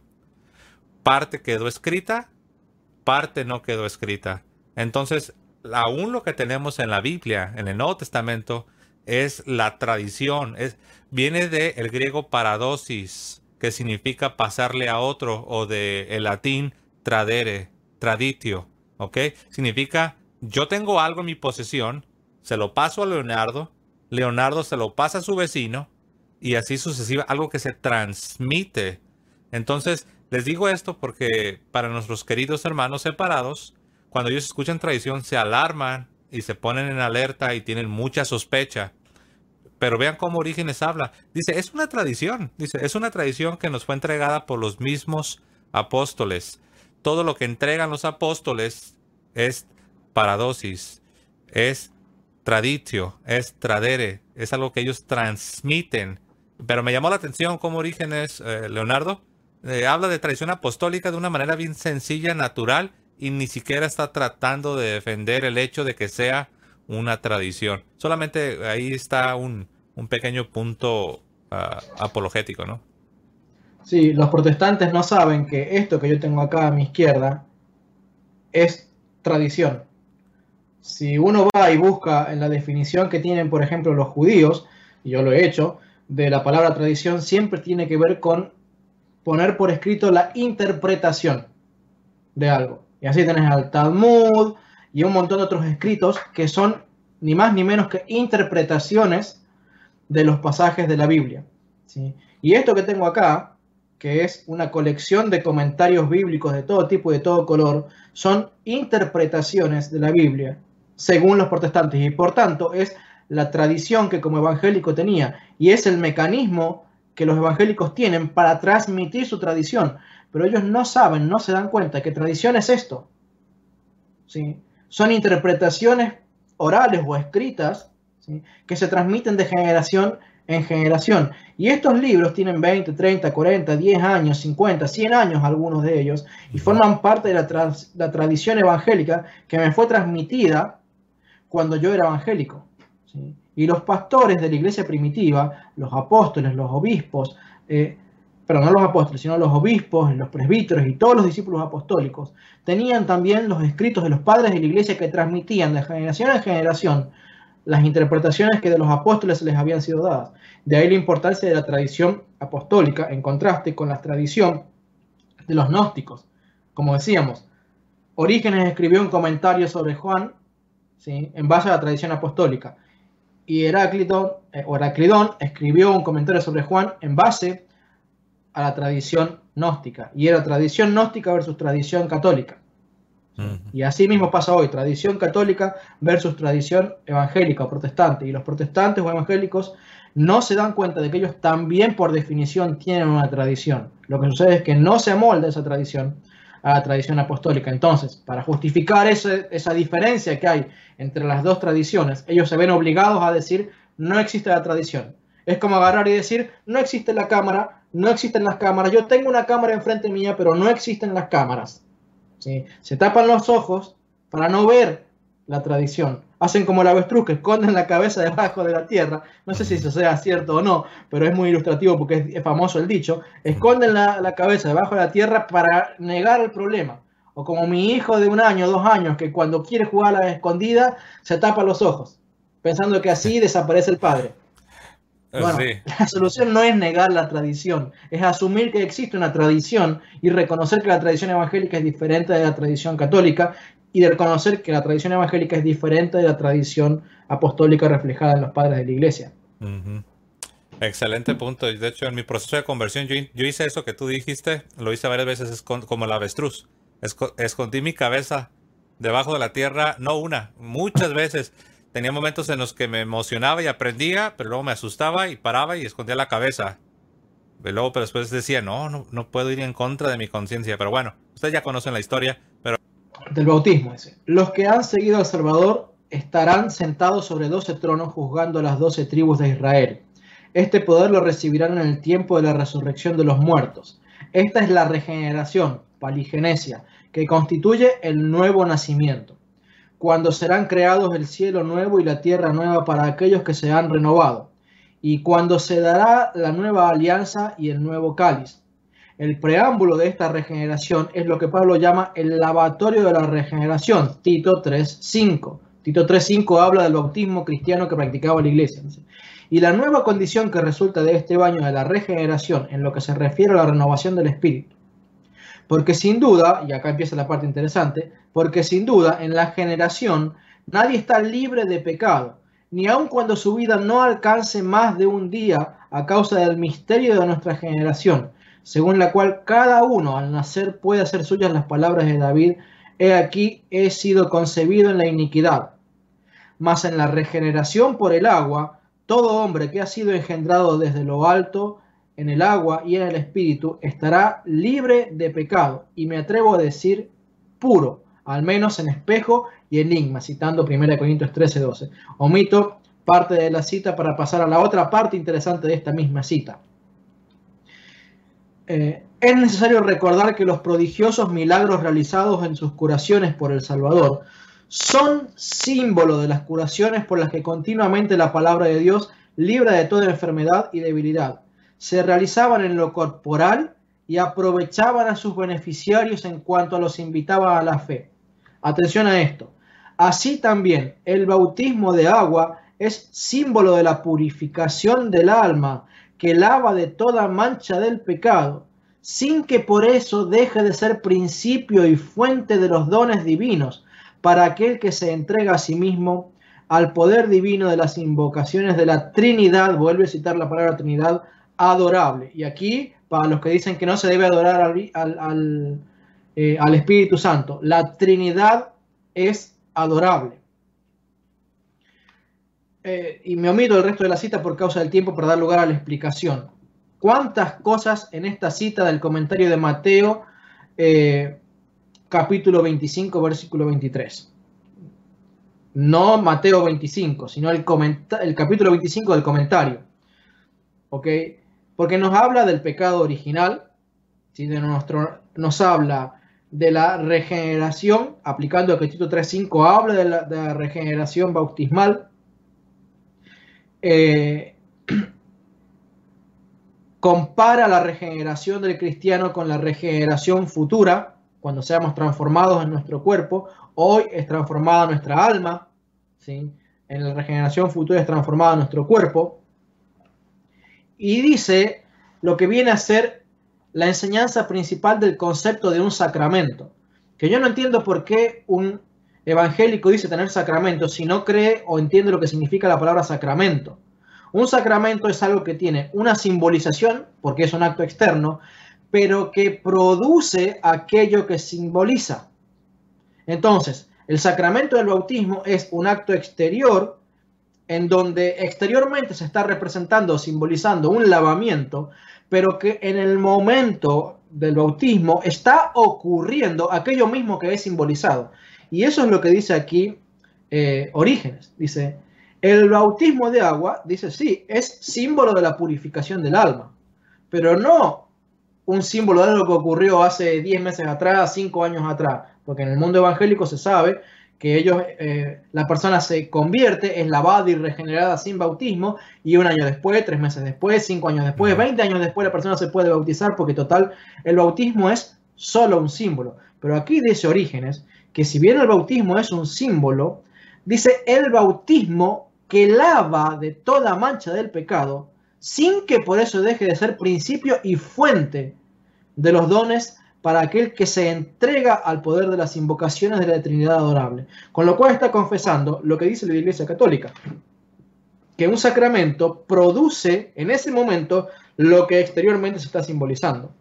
Parte quedó escrita, parte no quedó escrita. Entonces, aún lo que tenemos en la Biblia, en el Nuevo Testamento, es la tradición. Es, viene del griego paradosis, que significa pasarle a otro, o del el latín tradere, traditio, ¿ok? Significa, yo tengo algo en mi posesión, se lo paso a Leonardo, Leonardo se lo pasa a su vecino, y así sucesiva, algo que se transmite. Entonces, les digo esto porque para nuestros queridos hermanos separados, cuando ellos escuchan tradición, se alarman y se ponen en alerta y tienen mucha sospecha. Pero vean cómo Orígenes habla. Dice, es una tradición. Dice, es una tradición que nos fue entregada por los mismos apóstoles. Todo lo que entregan los apóstoles es paradosis, es traditio, es tradere, es algo que ellos transmiten. Pero me llamó la atención cómo Orígenes, eh, Leonardo, eh, habla de tradición apostólica de una manera bien sencilla, natural, y ni siquiera está tratando de defender el hecho de que sea una tradición. Solamente ahí está un, un pequeño punto uh, apologético, ¿no? Sí, los protestantes no saben que esto que yo tengo acá a mi izquierda es tradición. Si uno va y busca en la definición que tienen, por ejemplo, los judíos, y yo lo he hecho, de la palabra tradición, siempre tiene que ver con poner por escrito la interpretación de algo. Y así tenés al Talmud y un montón de otros escritos que son ni más ni menos que interpretaciones de los pasajes de la Biblia, ¿sí? Y esto que tengo acá, que es una colección de comentarios bíblicos de todo tipo y de todo color, son interpretaciones de la Biblia, según los protestantes, y por tanto es la tradición que como evangélico tenía, y es el mecanismo que los evangélicos tienen para transmitir su tradición. Pero ellos no saben, no se dan cuenta que tradición es esto, ¿sí? Son interpretaciones orales o escritas, ¿sí?, que se transmiten de generación en generación. Y estos libros tienen veinte, treinta, cuarenta, diez años, cincuenta, cien años algunos de ellos, y forman parte de la, trans, la tradición evangélica que me fue transmitida cuando yo era evangélico, ¿sí? Y los pastores de la iglesia primitiva, los apóstoles, los obispos, eh, pero no los apóstoles, sino los obispos, los presbíteros y todos los discípulos apostólicos, tenían también los escritos de los padres de la iglesia que transmitían de generación en generación las interpretaciones que de los apóstoles les habían sido dadas. De ahí la importancia de la tradición apostólica en contraste con la tradición de los gnósticos. Como decíamos, Orígenes escribió un comentario sobre Juan, ¿sí?, en base a la tradición apostólica, y Heráclito, eh, o Heraclidón escribió un comentario sobre Juan en base a la tradición gnóstica, y era tradición gnóstica versus tradición católica. Uh-huh. Y así mismo pasa hoy, tradición católica versus tradición evangélica o protestante, y los protestantes o evangélicos no se dan cuenta de que ellos también por definición tienen una tradición. Lo que sucede es que no se amolda esa tradición a la tradición apostólica. Entonces, para justificar ese, esa diferencia que hay entre las dos tradiciones, ellos se ven obligados a decir no existe la tradición. Es como agarrar y decir no existe la cámara, no existen las cámaras, yo tengo una cámara enfrente mía, pero no existen las cámaras, ¿sí? Se tapan los ojos para no ver la tradición. Hacen como el avestruz, que esconden la cabeza debajo de la tierra. No sé si eso sea cierto o no, pero es muy ilustrativo porque es, es famoso el dicho. Esconden la, la cabeza debajo de la tierra para negar el problema. O como mi hijo de un año, dos años, que cuando quiere jugar a la escondida, se tapa los ojos, pensando que así desaparece el padre. Bueno, sí. La solución no es negar la tradición, es asumir que existe una tradición y reconocer que la tradición evangélica es diferente de la tradición católica, y de reconocer que la tradición evangélica es diferente de la tradición apostólica reflejada en los padres de la iglesia. Uh-huh. Excelente punto. De hecho, en mi proceso de conversión, yo, yo hice eso que tú dijiste, lo hice varias veces, es con, como el avestruz. Esco, escondí mi cabeza debajo de la tierra, no una, muchas veces. Tenía momentos en los que me emocionaba y aprendía, pero luego me asustaba y paraba y escondía la cabeza. Y luego, pero después decía, no, no, no puedo ir en contra de mi conciencia. Pero bueno, ustedes ya conocen la historia, pero... Del bautismo ese. Los que han seguido al Salvador estarán sentados sobre doce tronos juzgando a las doce tribus de Israel. Este poder lo recibirán en el tiempo de la resurrección de los muertos. Esta es la regeneración, paligenesia, que constituye el nuevo nacimiento, cuando serán creados el cielo nuevo y la tierra nueva para aquellos que se han renovado, y cuando se dará la nueva alianza y el nuevo cáliz. El preámbulo de esta regeneración es lo que Pablo llama el lavatorio de la regeneración, Tito tres cinco. Tito tres cinco habla del bautismo cristiano que practicaba la iglesia. Y la nueva condición que resulta de este baño de la regeneración en lo que se refiere a la renovación del espíritu. Porque sin duda, y acá empieza la parte interesante, porque sin duda en la generación nadie está libre de pecado, ni aun cuando su vida no alcance más de un día a causa del misterio de nuestra generación, según la cual cada uno al nacer puede hacer suyas las palabras de David: he aquí, he sido concebido en la iniquidad. Mas en la regeneración por el agua, todo hombre que ha sido engendrado desde lo alto, en el agua y en el espíritu, estará libre de pecado, y me atrevo a decir puro, al menos en espejo y enigma, citando primera Corintios trece doce. Omito parte de la cita para pasar a la otra parte interesante de esta misma cita. Eh, es necesario recordar que los prodigiosos milagros realizados en sus curaciones por el Salvador son símbolo de las curaciones por las que continuamente la palabra de Dios libra de toda enfermedad y debilidad. Se realizaban en lo corporal y aprovechaban a sus beneficiarios en cuanto a los invitaban a la fe. Atención a esto. Así también el bautismo de agua es símbolo de la purificación del alma, que lava de toda mancha del pecado, sin que por eso deje de ser principio y fuente de los dones divinos para aquel que se entrega a sí mismo al poder divino de las invocaciones de la Trinidad. Vuelve a citar la palabra Trinidad, adorable. Y aquí, para los que dicen que no se debe adorar al, al, al, eh, al Espíritu Santo, la Trinidad es adorable. Eh, y me omito el resto de la cita por causa del tiempo para dar lugar a la explicación. ¿Cuántas cosas en esta cita del comentario de Mateo, eh, capítulo veinticinco, versículo veintitrés? No Mateo veinticinco, sino el, el capítulo veinticinco del comentario. ¿Ok? Porque nos habla del pecado original, ¿sí? de nuestro, nos habla de la regeneración, aplicando que Tito tres cinco habla de la, de la regeneración bautismal. Eh, compara la regeneración del cristiano con la regeneración futura, cuando seamos transformados en nuestro cuerpo. Hoy es transformada nuestra alma, ¿sí? En la regeneración futura es transformada nuestro cuerpo. Y dice lo que viene a ser la enseñanza principal del concepto de un sacramento. Que yo no entiendo por qué un evangélico dice tener sacramento si no cree o entiende lo que significa la palabra sacramento. Un sacramento es algo que tiene una simbolización, porque es un acto externo, pero que produce aquello que simboliza. Entonces, el sacramento del bautismo es un acto exterior en donde exteriormente se está representando o simbolizando un lavamiento, pero que en el momento del bautismo está ocurriendo aquello mismo que es simbolizado. Y eso es lo que dice aquí eh, Orígenes. Dice, el bautismo de agua, dice, sí, es símbolo de la purificación del alma, pero no un símbolo de algo que ocurrió hace diez meses atrás, cinco años atrás, porque en el mundo evangélico se sabe que ellos, eh, la persona se convierte, es lavada y regenerada sin bautismo, y un año después, tres meses después, cinco años después, veinte años después, la persona se puede bautizar, porque total, el bautismo es solo un símbolo. Pero aquí dice Orígenes que si bien el bautismo es un símbolo, dice el bautismo que lava de toda mancha del pecado, sin que por eso deje de ser principio y fuente de los dones para aquel que se entrega al poder de las invocaciones de la Trinidad adorable. Con lo cual está confesando lo que dice la Iglesia Católica, que un sacramento produce en ese momento lo que exteriormente se está simbolizando.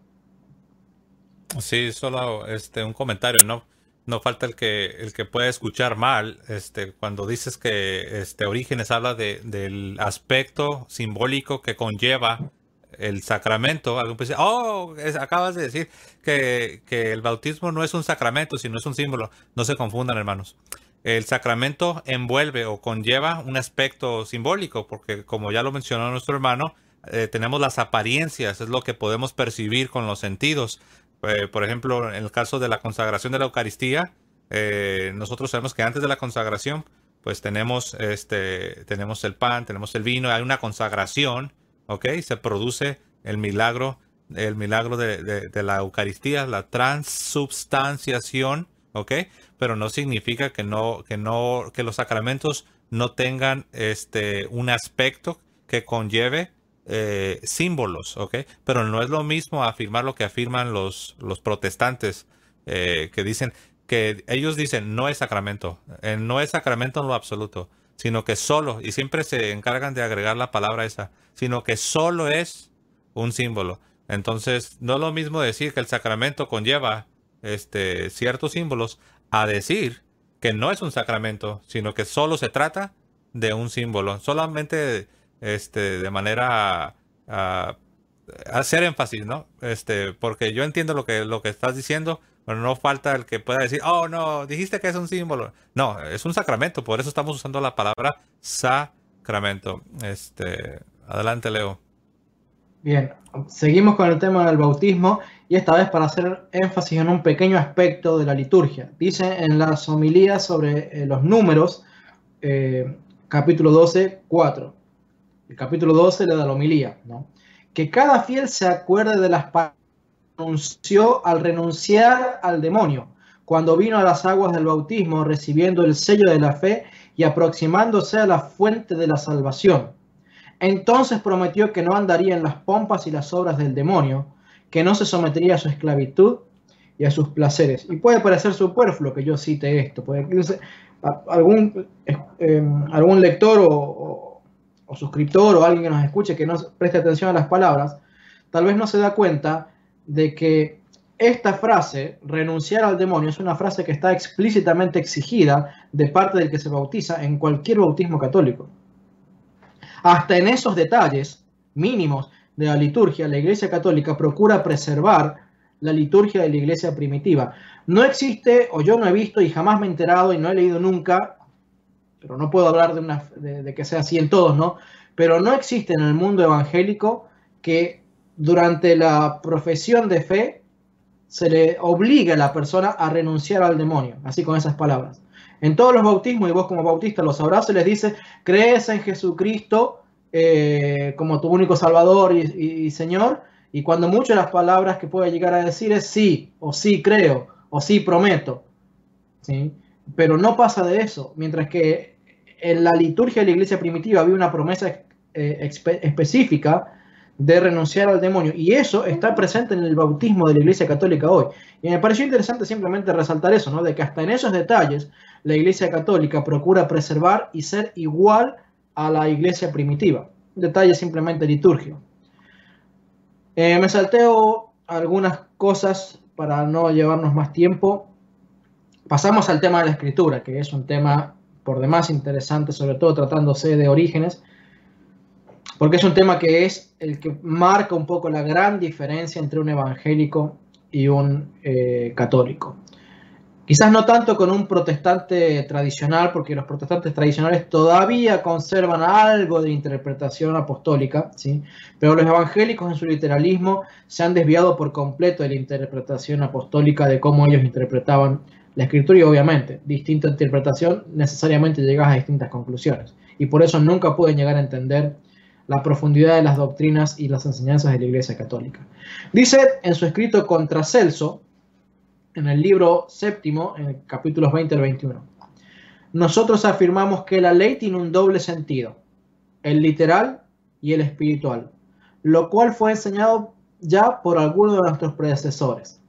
Sí, solo este, un comentario, ¿no? No falta el que el que pueda escuchar mal, este, cuando dices que este Orígenes habla de, del aspecto simbólico que conlleva el sacramento. Algo pues, oh, es, acabas de decir que, que el bautismo no es un sacramento, sino es un símbolo. No se confundan, hermanos. El sacramento envuelve o conlleva un aspecto simbólico, porque como ya lo mencionó nuestro hermano, eh, tenemos las apariencias, es lo que podemos percibir con los sentidos. Eh, por ejemplo, en el caso de la consagración de la Eucaristía, eh, nosotros sabemos que antes de la consagración, pues tenemos, este, tenemos el pan, tenemos el vino, hay una consagración, ¿ok? Se produce el milagro, el milagro de, de, de la Eucaristía, la transubstanciación, ¿ok? pero no significa que no, que no, que los sacramentos no tengan este un aspecto que conlleve eh, símbolos, ¿ok? Pero no es lo mismo afirmar lo que afirman los, los protestantes, eh, que dicen, que ellos dicen no es sacramento, eh, no es sacramento en lo absoluto, sino que solo, y siempre se encargan de agregar la palabra esa, sino que solo es un símbolo. Entonces, no es lo mismo decir que el sacramento conlleva este, ciertos símbolos a decir que no es un sacramento, sino que solo se trata de un símbolo. Solamente este, de manera a, a hacer énfasis, ¿no? Este, porque yo entiendo lo que, lo que estás diciendo, pero no falta el que pueda decir, oh, no, dijiste que es un símbolo. No, es un sacramento, por eso estamos usando la palabra sacramento. Este, adelante, Leo. Bien, seguimos con el tema del bautismo y esta vez para hacer énfasis en un pequeño aspecto de la liturgia. Dice en las homilías sobre eh, los números, eh, capítulo doce, cuatro. El capítulo doce le da la homilía, ¿no? Que cada fiel se acuerde de las palabras que pronunció al renunciar al demonio, cuando vino a las aguas del bautismo, recibiendo el sello de la fe y aproximándose a la fuente de la salvación. Entonces prometió que no andaría en las pompas y las obras del demonio, que no se sometería a su esclavitud y a sus placeres. Y puede parecer superfluo que yo cite esto, puede que algún, eh, algún lector o, o, o suscriptor o alguien que nos escuche que no preste atención a las palabras, tal vez no se da cuenta de que esta frase, renunciar al demonio, es una frase que está explícitamente exigida de parte del que se bautiza en cualquier bautismo católico. Hasta en esos detalles mínimos de la liturgia, la Iglesia Católica procura preservar la liturgia de la Iglesia primitiva. No existe, o yo no he visto y jamás me he enterado y no he leído nunca, pero no puedo hablar de, una, de, de que sea así en todos, ¿no? Pero no existe en el mundo evangélico que durante la profesión de fe se le obligue a la persona a renunciar al demonio, así con esas palabras. En todos los bautismos, y vos como bautista lo sabrás, se les dice, crees en Jesucristo eh, como tu único Salvador y, y, y Señor, y cuando muchas de las palabras que puede llegar a decir es sí, o sí creo, o sí prometo, ¿sí? Pero no pasa de eso, mientras que en la liturgia de la iglesia primitiva había una promesa eh, específica de renunciar al demonio, y eso está presente en el bautismo de la Iglesia Católica hoy. Y me pareció interesante simplemente resaltar eso, ¿no? De que hasta en esos detalles la Iglesia Católica procura preservar y ser igual a la Iglesia primitiva. Un detalle simplemente litúrgico. Eh, me salteo algunas cosas para no llevarnos más tiempo. Pasamos al tema de la escritura, que es un tema por demás interesante, sobre todo tratándose de Orígenes, porque es un tema que es el que marca un poco la gran diferencia entre un evangélico y un eh, católico. Quizás no tanto con un protestante tradicional, porque los protestantes tradicionales todavía conservan algo de interpretación apostólica, ¿sí? Pero los evangélicos en su literalismo se han desviado por completo de la interpretación apostólica de cómo ellos interpretaban la escritura, y obviamente distinta interpretación necesariamente llegas a distintas conclusiones, y por eso nunca pueden llegar a entender la profundidad de las doctrinas y las enseñanzas de la Iglesia Católica. Dice en su escrito contra Celso, en el libro séptimo, en el capítulos veinte al veintiuno, nosotros afirmamos que la ley tiene un doble sentido, el literal y el espiritual, lo cual fue enseñado ya por algunos de nuestros predecesores.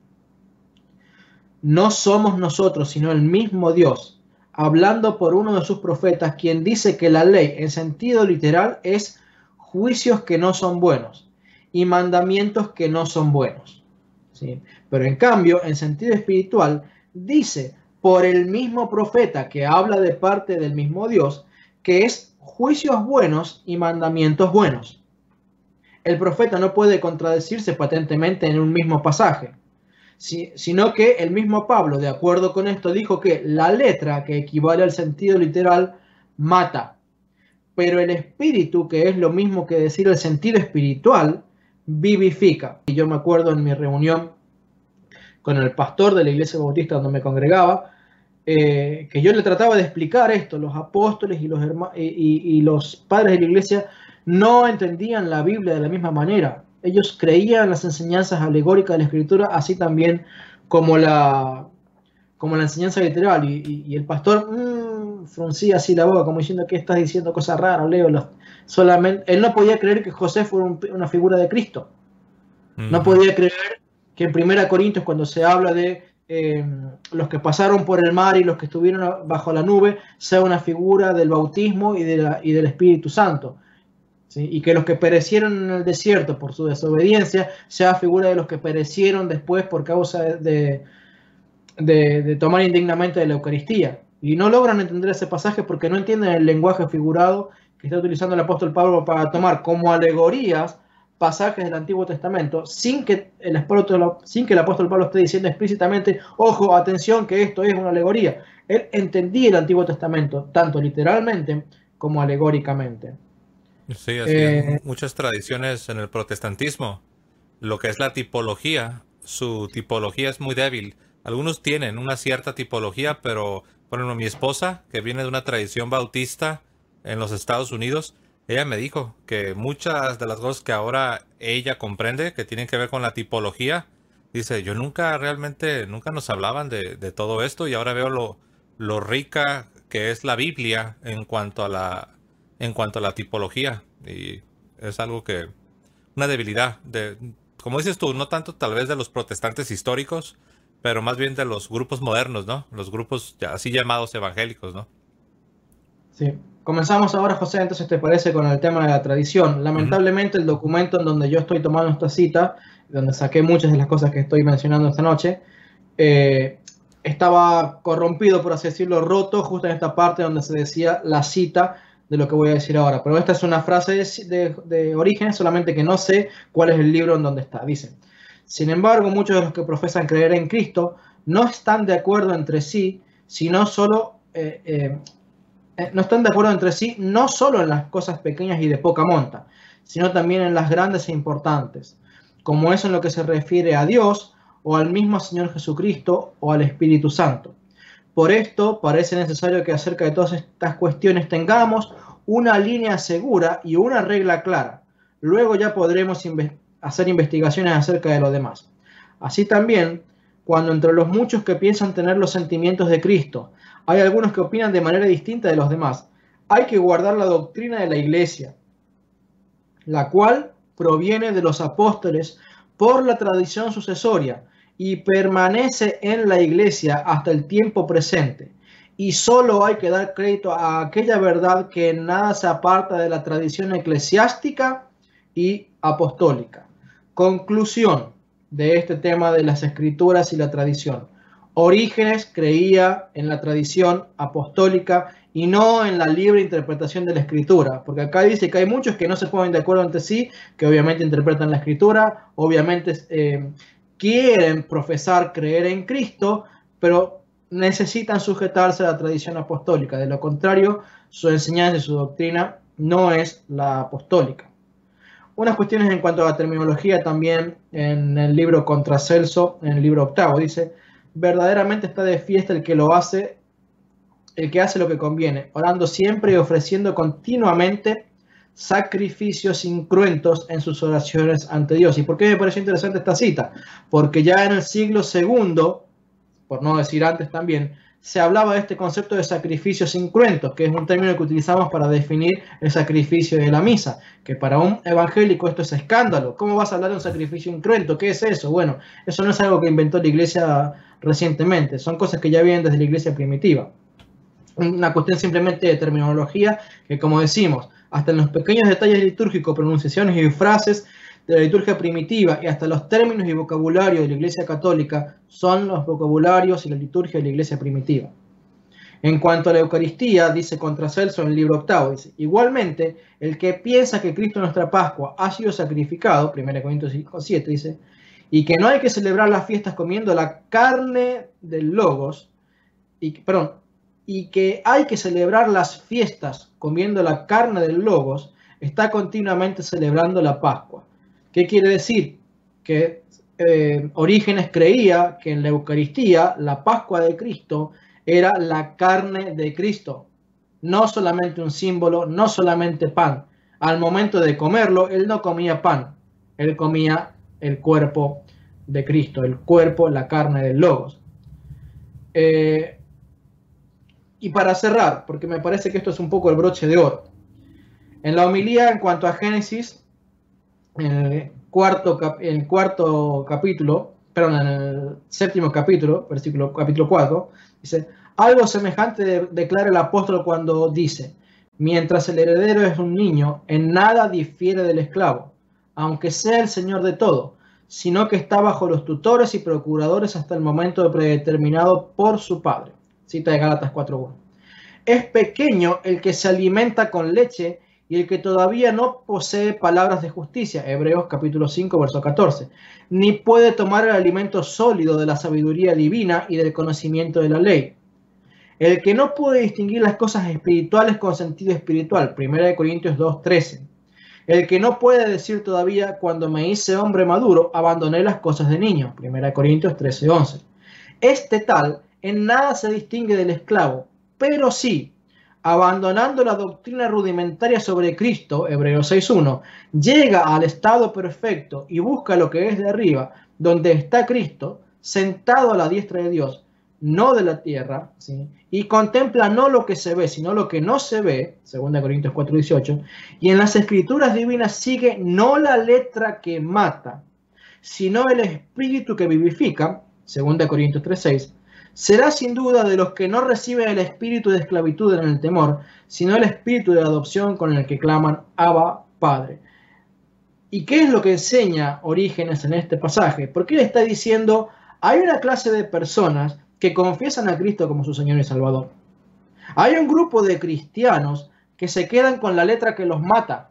No somos nosotros, sino el mismo Dios, hablando por uno de sus profetas, quien dice que la ley en sentido literal es juicios que no son buenos y mandamientos que no son buenos, ¿sí? Pero en cambio, en sentido espiritual, dice por el mismo profeta que habla de parte del mismo Dios, que es juicios buenos y mandamientos buenos. El profeta no puede contradecirse patentemente en un mismo pasaje, Sí, sino que el mismo Pablo, de acuerdo con esto, dijo que la letra, que equivale al sentido literal, mata, pero el espíritu, que es lo mismo que decir el sentido espiritual, vivifica. Y yo me acuerdo en mi reunión con el pastor de la iglesia bautista donde me congregaba, eh, que yo le trataba de explicar esto. Los apóstoles y los, y, y, y los padres de la iglesia no entendían la Biblia de la misma manera. Ellos creían las enseñanzas alegóricas de la Escritura, así también como la, como la enseñanza literal, y, y, y el pastor mmm, fruncía así la boca, como diciendo que estás diciendo cosas raras, Leo. Los, solamente, él no podía creer que José fuera un, una figura de Cristo. Uh-huh. No podía creer que en primera Corintios, cuando se habla de eh, los que pasaron por el mar y los que estuvieron bajo la nube, sea una figura del bautismo y, de la, y del Espíritu Santo. ¿Sí? Y que los que perecieron en el desierto por su desobediencia sea figura de los que perecieron después por causa de, de, de tomar indignamente de la Eucaristía. Y no logran entender ese pasaje porque no entienden el lenguaje figurado que está utilizando el apóstol Pablo para tomar como alegorías pasajes del Antiguo Testamento sin que el apóstol, sin que el apóstol Pablo esté diciendo explícitamente, ojo, atención, que esto es una alegoría. Él entendía el Antiguo Testamento tanto literalmente como alegóricamente. Sí, así eh, es. Muchas tradiciones en el protestantismo, lo que es la tipología, su tipología es muy débil. Algunos tienen una cierta tipología, pero por ejemplo, mi esposa, que viene de una tradición bautista en los Estados Unidos, ella me dijo que muchas de las cosas que ahora ella comprende, que tienen que ver con la tipología, dice, yo nunca realmente, nunca nos hablaban de, de todo esto y ahora veo lo, lo rica que es la Biblia en cuanto a la en cuanto a la tipología, y es algo que, una debilidad, de, como dices tú, no tanto tal vez de los protestantes históricos, pero más bien de los grupos modernos, ¿no? Los grupos ya, así llamados evangélicos, ¿no? Sí. Comenzamos ahora, José, entonces te parece con el tema de la tradición. Lamentablemente, uh-huh. el documento en donde yo estoy tomando esta cita, donde saqué muchas de las cosas que estoy mencionando esta noche, eh, estaba corrompido, por así decirlo, roto, justo en esta parte donde se decía la cita de lo que voy a decir ahora. Pero esta es una frase de, de, de origen, solamente que no sé cuál es el libro en donde está. Dice, sin embargo, muchos de los que profesan creer en Cristo no están de acuerdo entre sí, sino solo... Eh, eh, no están de acuerdo entre sí, no solo en las cosas pequeñas y de poca monta, sino también en las grandes e importantes, como es en lo que se refiere a Dios, o al mismo Señor Jesucristo, o al Espíritu Santo. Por esto, parece necesario que acerca de todas estas cuestiones tengamos una línea segura y una regla clara. Luego ya podremos inve- hacer investigaciones acerca de lo demás. Así también, cuando entre los muchos que piensan tener los sentimientos de Cristo, hay algunos que opinan de manera distinta de los demás, hay que guardar la doctrina de la Iglesia, la cual proviene de los apóstoles por la tradición sucesoria y permanece en la Iglesia hasta el tiempo presente. Y solo hay que dar crédito a aquella verdad que en nada se aparta de la tradición eclesiástica y apostólica. Conclusión de este tema de las Escrituras y la tradición. Orígenes creía en la tradición apostólica y no en la libre interpretación de la Escritura, porque acá dice que hay muchos que no se ponen de acuerdo entre sí, que obviamente interpretan la Escritura, obviamente eh, quieren profesar creer en Cristo, pero necesitan sujetarse a la tradición apostólica. De lo contrario, su enseñanza y su doctrina no es la apostólica. Unas cuestiones en cuanto a la terminología también en el libro Contra Celso, en el libro octavo, dice, verdaderamente está de fiesta el que lo hace, el que hace lo que conviene, orando siempre y ofreciendo continuamente sacrificios incruentos en sus oraciones ante Dios. ¿Y por qué me pareció interesante esta cita? Porque ya en el siglo segundo, por no decir antes también, se hablaba de este concepto de sacrificios incruentos, que es un término que utilizamos para definir el sacrificio de la misa, que para un evangélico esto es escándalo. ¿Cómo vas a hablar de un sacrificio incruento? ¿Qué es eso? Bueno, eso no es algo que inventó la iglesia recientemente, son cosas que ya vienen desde la iglesia primitiva. Una cuestión simplemente de terminología, que como decimos, hasta en los pequeños detalles litúrgicos, pronunciaciones y frases de la liturgia primitiva y hasta los términos y vocabulario de la Iglesia Católica son los vocabularios y la liturgia de la Iglesia primitiva. En cuanto a la Eucaristía, dice Contra Celso en el libro octavo, dice, igualmente, el que piensa que Cristo nuestra Pascua ha sido sacrificado, primera Corintios cinco siete, dice, y que no hay que celebrar las fiestas comiendo la carne del Logos, y, perdón, y que hay que celebrar las fiestas comiendo la carne del Logos, está continuamente celebrando la Pascua. ¿Qué quiere decir? Que eh, Orígenes creía que en la Eucaristía, la Pascua de Cristo, era la carne de Cristo, no solamente un símbolo, no solamente pan. Al momento de comerlo, él no comía pan, él comía el cuerpo de Cristo, el cuerpo, la carne del Logos. Eh, y para cerrar, porque me parece que esto es un poco el broche de oro, en la homilía en cuanto a Génesis, en el cuarto, cap en el cuarto capítulo, perdón, en el séptimo capítulo, versículo capítulo cuatro, dice, algo semejante de, declara el apóstol cuando dice, mientras el heredero es un niño, en nada difiere del esclavo, aunque sea el señor de todo, sino que está bajo los tutores y procuradores hasta el momento predeterminado por su padre. Cita de Gálatas cuatro uno. Es pequeño el que se alimenta con leche y el que todavía no posee palabras de justicia, Hebreos capítulo cinco, verso catorce, ni puede tomar el alimento sólido de la sabiduría divina y del conocimiento de la ley. El que no puede distinguir las cosas espirituales con sentido espiritual, primera de Corintios dos, trece. El que no puede decir todavía, cuando me hice hombre maduro, abandoné las cosas de niño, primera de Corintios trece, once. Este tal en nada se distingue del esclavo, pero sí, abandonando la doctrina rudimentaria sobre Cristo, Hebreos seis uno, llega al estado perfecto y busca lo que es de arriba, donde está Cristo, sentado a la diestra de Dios, no de la tierra, ¿sí? Y contempla no lo que se ve, sino lo que no se ve, segunda Corintios cuatro dieciocho, y en las escrituras divinas sigue no la letra que mata, sino el espíritu que vivifica, segunda Corintios tres seis, será sin duda de los que no reciben el espíritu de esclavitud en el temor, sino el espíritu de adopción con el que claman Abba, Padre. ¿Y qué es lo que enseña Orígenes en este pasaje? Porque él está diciendo, hay una clase de personas que confiesan a Cristo como su Señor y Salvador. Hay un grupo de cristianos que se quedan con la letra que los mata,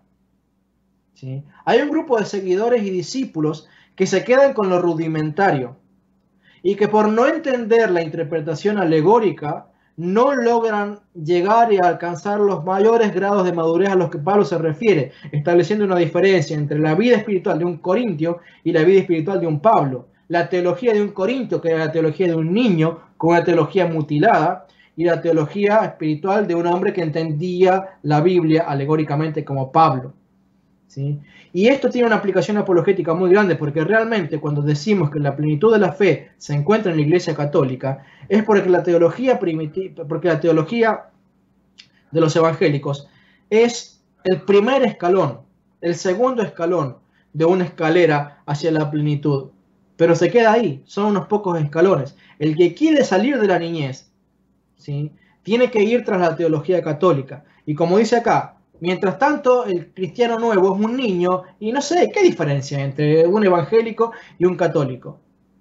¿sí? Hay un grupo de seguidores y discípulos que se quedan con lo rudimentario y que por no entender la interpretación alegórica no logran llegar y alcanzar los mayores grados de madurez a los que Pablo se refiere, estableciendo una diferencia entre la vida espiritual de un corintio y la vida espiritual de un Pablo. La teología de un corintio, que era la teología de un niño con una teología mutilada, y la teología espiritual de un hombre que entendía la Biblia alegóricamente como Pablo, ¿sí? Y esto tiene una aplicación apologética muy grande, porque realmente cuando decimos que la plenitud de la fe se encuentra en la Iglesia Católica, es porque la teología primitiva, porque la teología de los evangélicos es el primer escalón, el segundo escalón de una escalera hacia la plenitud. Pero se queda ahí, son unos pocos escalones. El que quiere salir de la niñez, ¿sí?, tiene que ir tras la teología católica. Y como dice acá, mientras tanto, el cristiano nuevo es un niño y no sé, ¿qué diferencia entre un evangélico y un católico?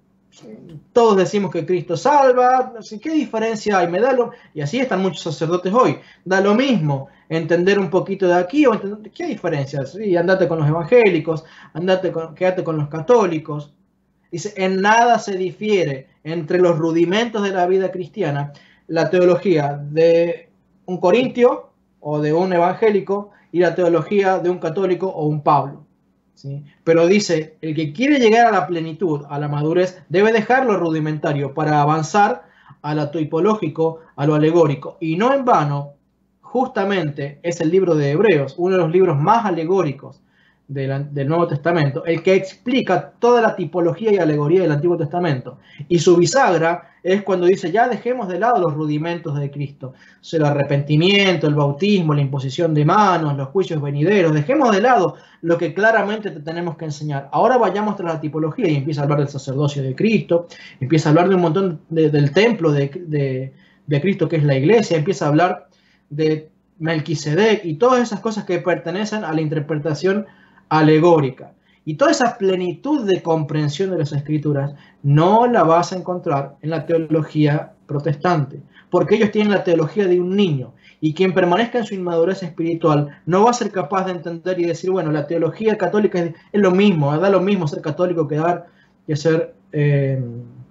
Todos decimos que Cristo salva, ¿qué diferencia hay? Me da lo... Y así están muchos sacerdotes hoy. Da lo mismo entender un poquito de aquí o entender... ¿Qué diferencia? Sí, andate con los evangélicos, andate con... quédate con los católicos. Dice, en nada se difiere entre los rudimentos de la vida cristiana la teología de un corintio o de un evangélico y la teología de un católico o un Pablo, ¿sí? Pero dice, el que quiere llegar a la plenitud, a la madurez, debe dejar lo rudimentario para avanzar a lo tipológico, a lo alegórico. Y no en vano, justamente es el libro de Hebreos, uno de los libros más alegóricos del, del Nuevo Testamento, el que explica toda la tipología y alegoría del Antiguo Testamento. Y su bisagra es cuando dice, ya dejemos de lado los rudimentos de Cristo, o sea, el arrepentimiento, el bautismo, la imposición de manos, los juicios venideros, dejemos de lado lo que claramente te tenemos que enseñar. Ahora vayamos tras la tipología, y empieza a hablar del sacerdocio de Cristo, empieza a hablar de un montón de, del templo de, de, de Cristo, que es la iglesia, empieza a hablar de Melquisedec y todas esas cosas que pertenecen a la interpretación alegórica. Y toda esa plenitud de comprensión de las escrituras no la vas a encontrar en la teología protestante, porque ellos tienen la teología de un niño, y quien permanezca en su inmadurez espiritual no va a ser capaz de entender y decir, bueno, la teología católica es, es lo mismo, da lo mismo ser católico que dar que ser... Eh,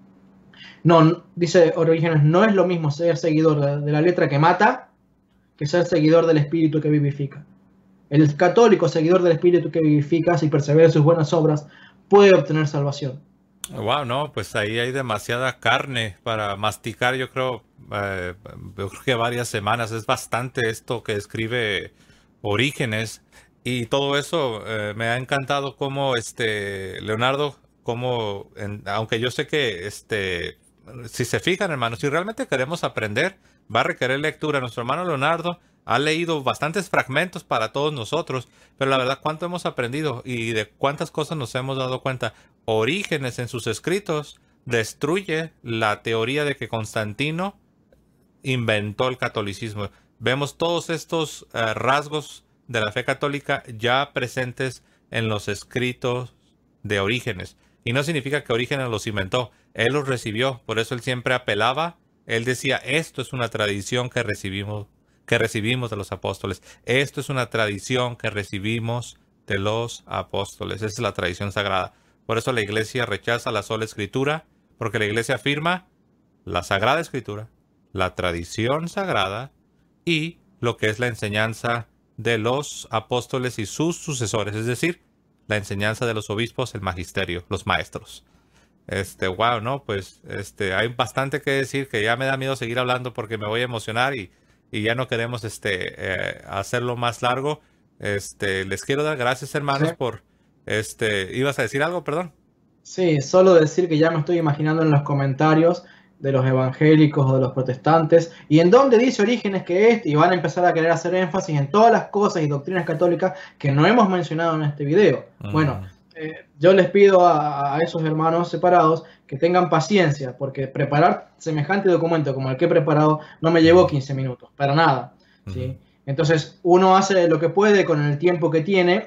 no, dice Orígenes, no es lo mismo ser seguidor de, de la letra que mata que ser seguidor del espíritu que vivifica. El católico, seguidor del espíritu que vivifica, si persevera en sus buenas obras, puede obtener salvación. Wow, no, pues ahí hay demasiada carne para masticar, yo creo, eh, yo creo que varias semanas. Es bastante esto que escribe Orígenes, y todo eso eh, me ha encantado como este Leonardo, como en, aunque yo sé que este si se fijan, hermanos, si realmente queremos aprender, va a requerir lectura. Nuestro hermano Leonardo ha leído bastantes fragmentos para todos nosotros, pero la verdad, ¿cuánto hemos aprendido y de cuántas cosas nos hemos dado cuenta? Orígenes en sus escritos destruye la teoría de que Constantino inventó el catolicismo. Vemos todos estos uh, rasgos de la fe católica ya presentes en los escritos de Orígenes. Y no significa que Orígenes los inventó, él los recibió, por eso él siempre apelaba, él decía, esto es una tradición que recibimos, que recibimos de los apóstoles, esto es una tradición que recibimos de los apóstoles, esa es la tradición sagrada. Por eso la iglesia rechaza la sola escritura, porque la iglesia afirma la sagrada escritura, la tradición sagrada y lo que es la enseñanza de los apóstoles y sus sucesores, es decir, la enseñanza de los obispos, el magisterio, los maestros. Este, wow, ¿no? Pues este, hay bastante que decir que ya me da miedo seguir hablando porque me voy a emocionar y, y ya no queremos este, eh, hacerlo más largo. Este, les quiero dar gracias, hermanos, sí. por este, ¿ibas a decir algo? Perdón. Sí, solo decir que ya me estoy imaginando en los comentarios de los evangélicos o de los protestantes, y en donde dice Orígenes que es, y van a empezar a querer hacer énfasis en todas las cosas y doctrinas católicas que no hemos mencionado en este video. Uh-huh. Bueno, eh, yo les pido a, a esos hermanos separados que tengan paciencia, porque preparar semejante documento como el que he preparado no me llevó quince minutos, para nada. Uh-huh. ¿Sí? Entonces, uno hace lo que puede con el tiempo que tiene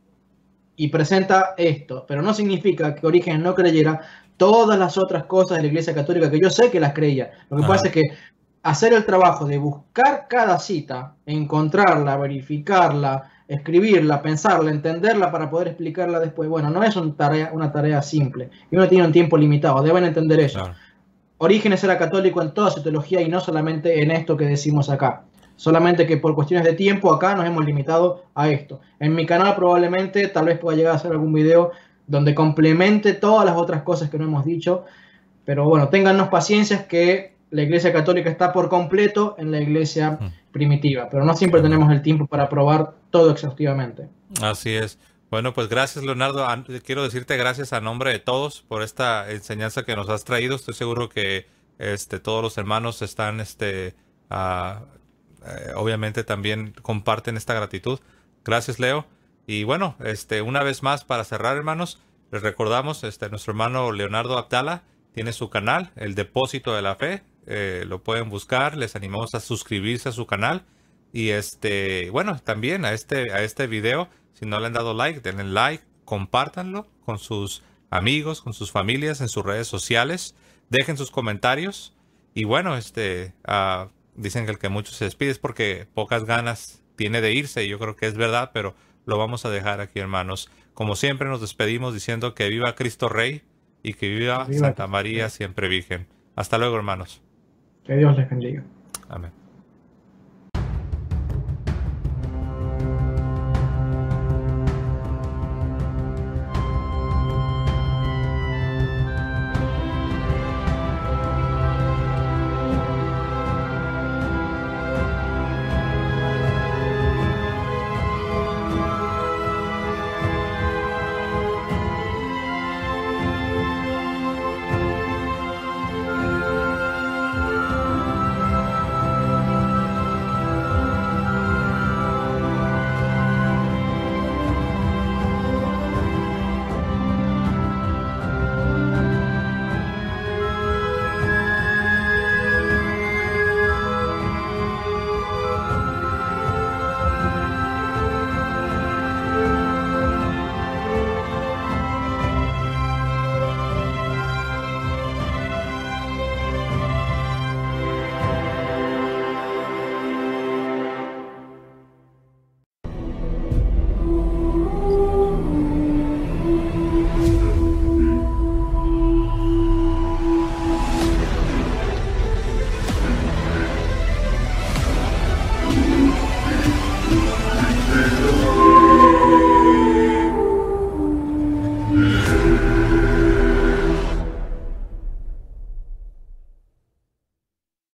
y presenta esto, pero no significa que Orígenes no creyera todas las otras cosas de la Iglesia Católica, que yo sé que las creía. Lo que Ajá. pasa es que hacer el trabajo de buscar cada cita, encontrarla, verificarla, escribirla, pensarla, entenderla para poder explicarla después, bueno, no es una tarea, una tarea simple. Y uno tiene un tiempo limitado, deben entender eso. Claro. Orígenes era católico en toda su teología y no solamente en esto que decimos acá. Solamente que por cuestiones de tiempo acá nos hemos limitado a esto. En mi canal probablemente tal vez pueda llegar a hacer algún video donde complemente todas las otras cosas que no hemos dicho. Pero bueno, téngannos paciencia que la Iglesia Católica está por completo en la Iglesia primitiva. Pero no siempre tenemos el tiempo para probar todo exhaustivamente. Así es. Bueno, pues gracias, Leonardo. Quiero decirte gracias a nombre de todos por esta enseñanza que nos has traído. Estoy seguro que este, todos los hermanos están, este, uh, eh, obviamente también comparten esta gratitud. Gracias, Leo. Y bueno, este, una vez más para cerrar, hermanos, les recordamos, este, nuestro hermano Leonardo Abdala tiene su canal, El Depósito de la Fe. Eh, lo pueden buscar, les animamos a suscribirse a su canal. Y este, bueno, también a este, a este video, si no le han dado like, denle like, compártanlo con sus amigos, con sus familias, en sus redes sociales. Dejen sus comentarios. Y bueno, este, uh, dicen que el que mucho se despide es porque pocas ganas tiene de irse. Y yo creo que es verdad, pero lo vamos a dejar aquí, hermanos. Como siempre nos despedimos diciendo que viva Cristo Rey y que viva, viva Santa María siempre Virgen. Hasta luego, hermanos. Que Dios les bendiga. Amén.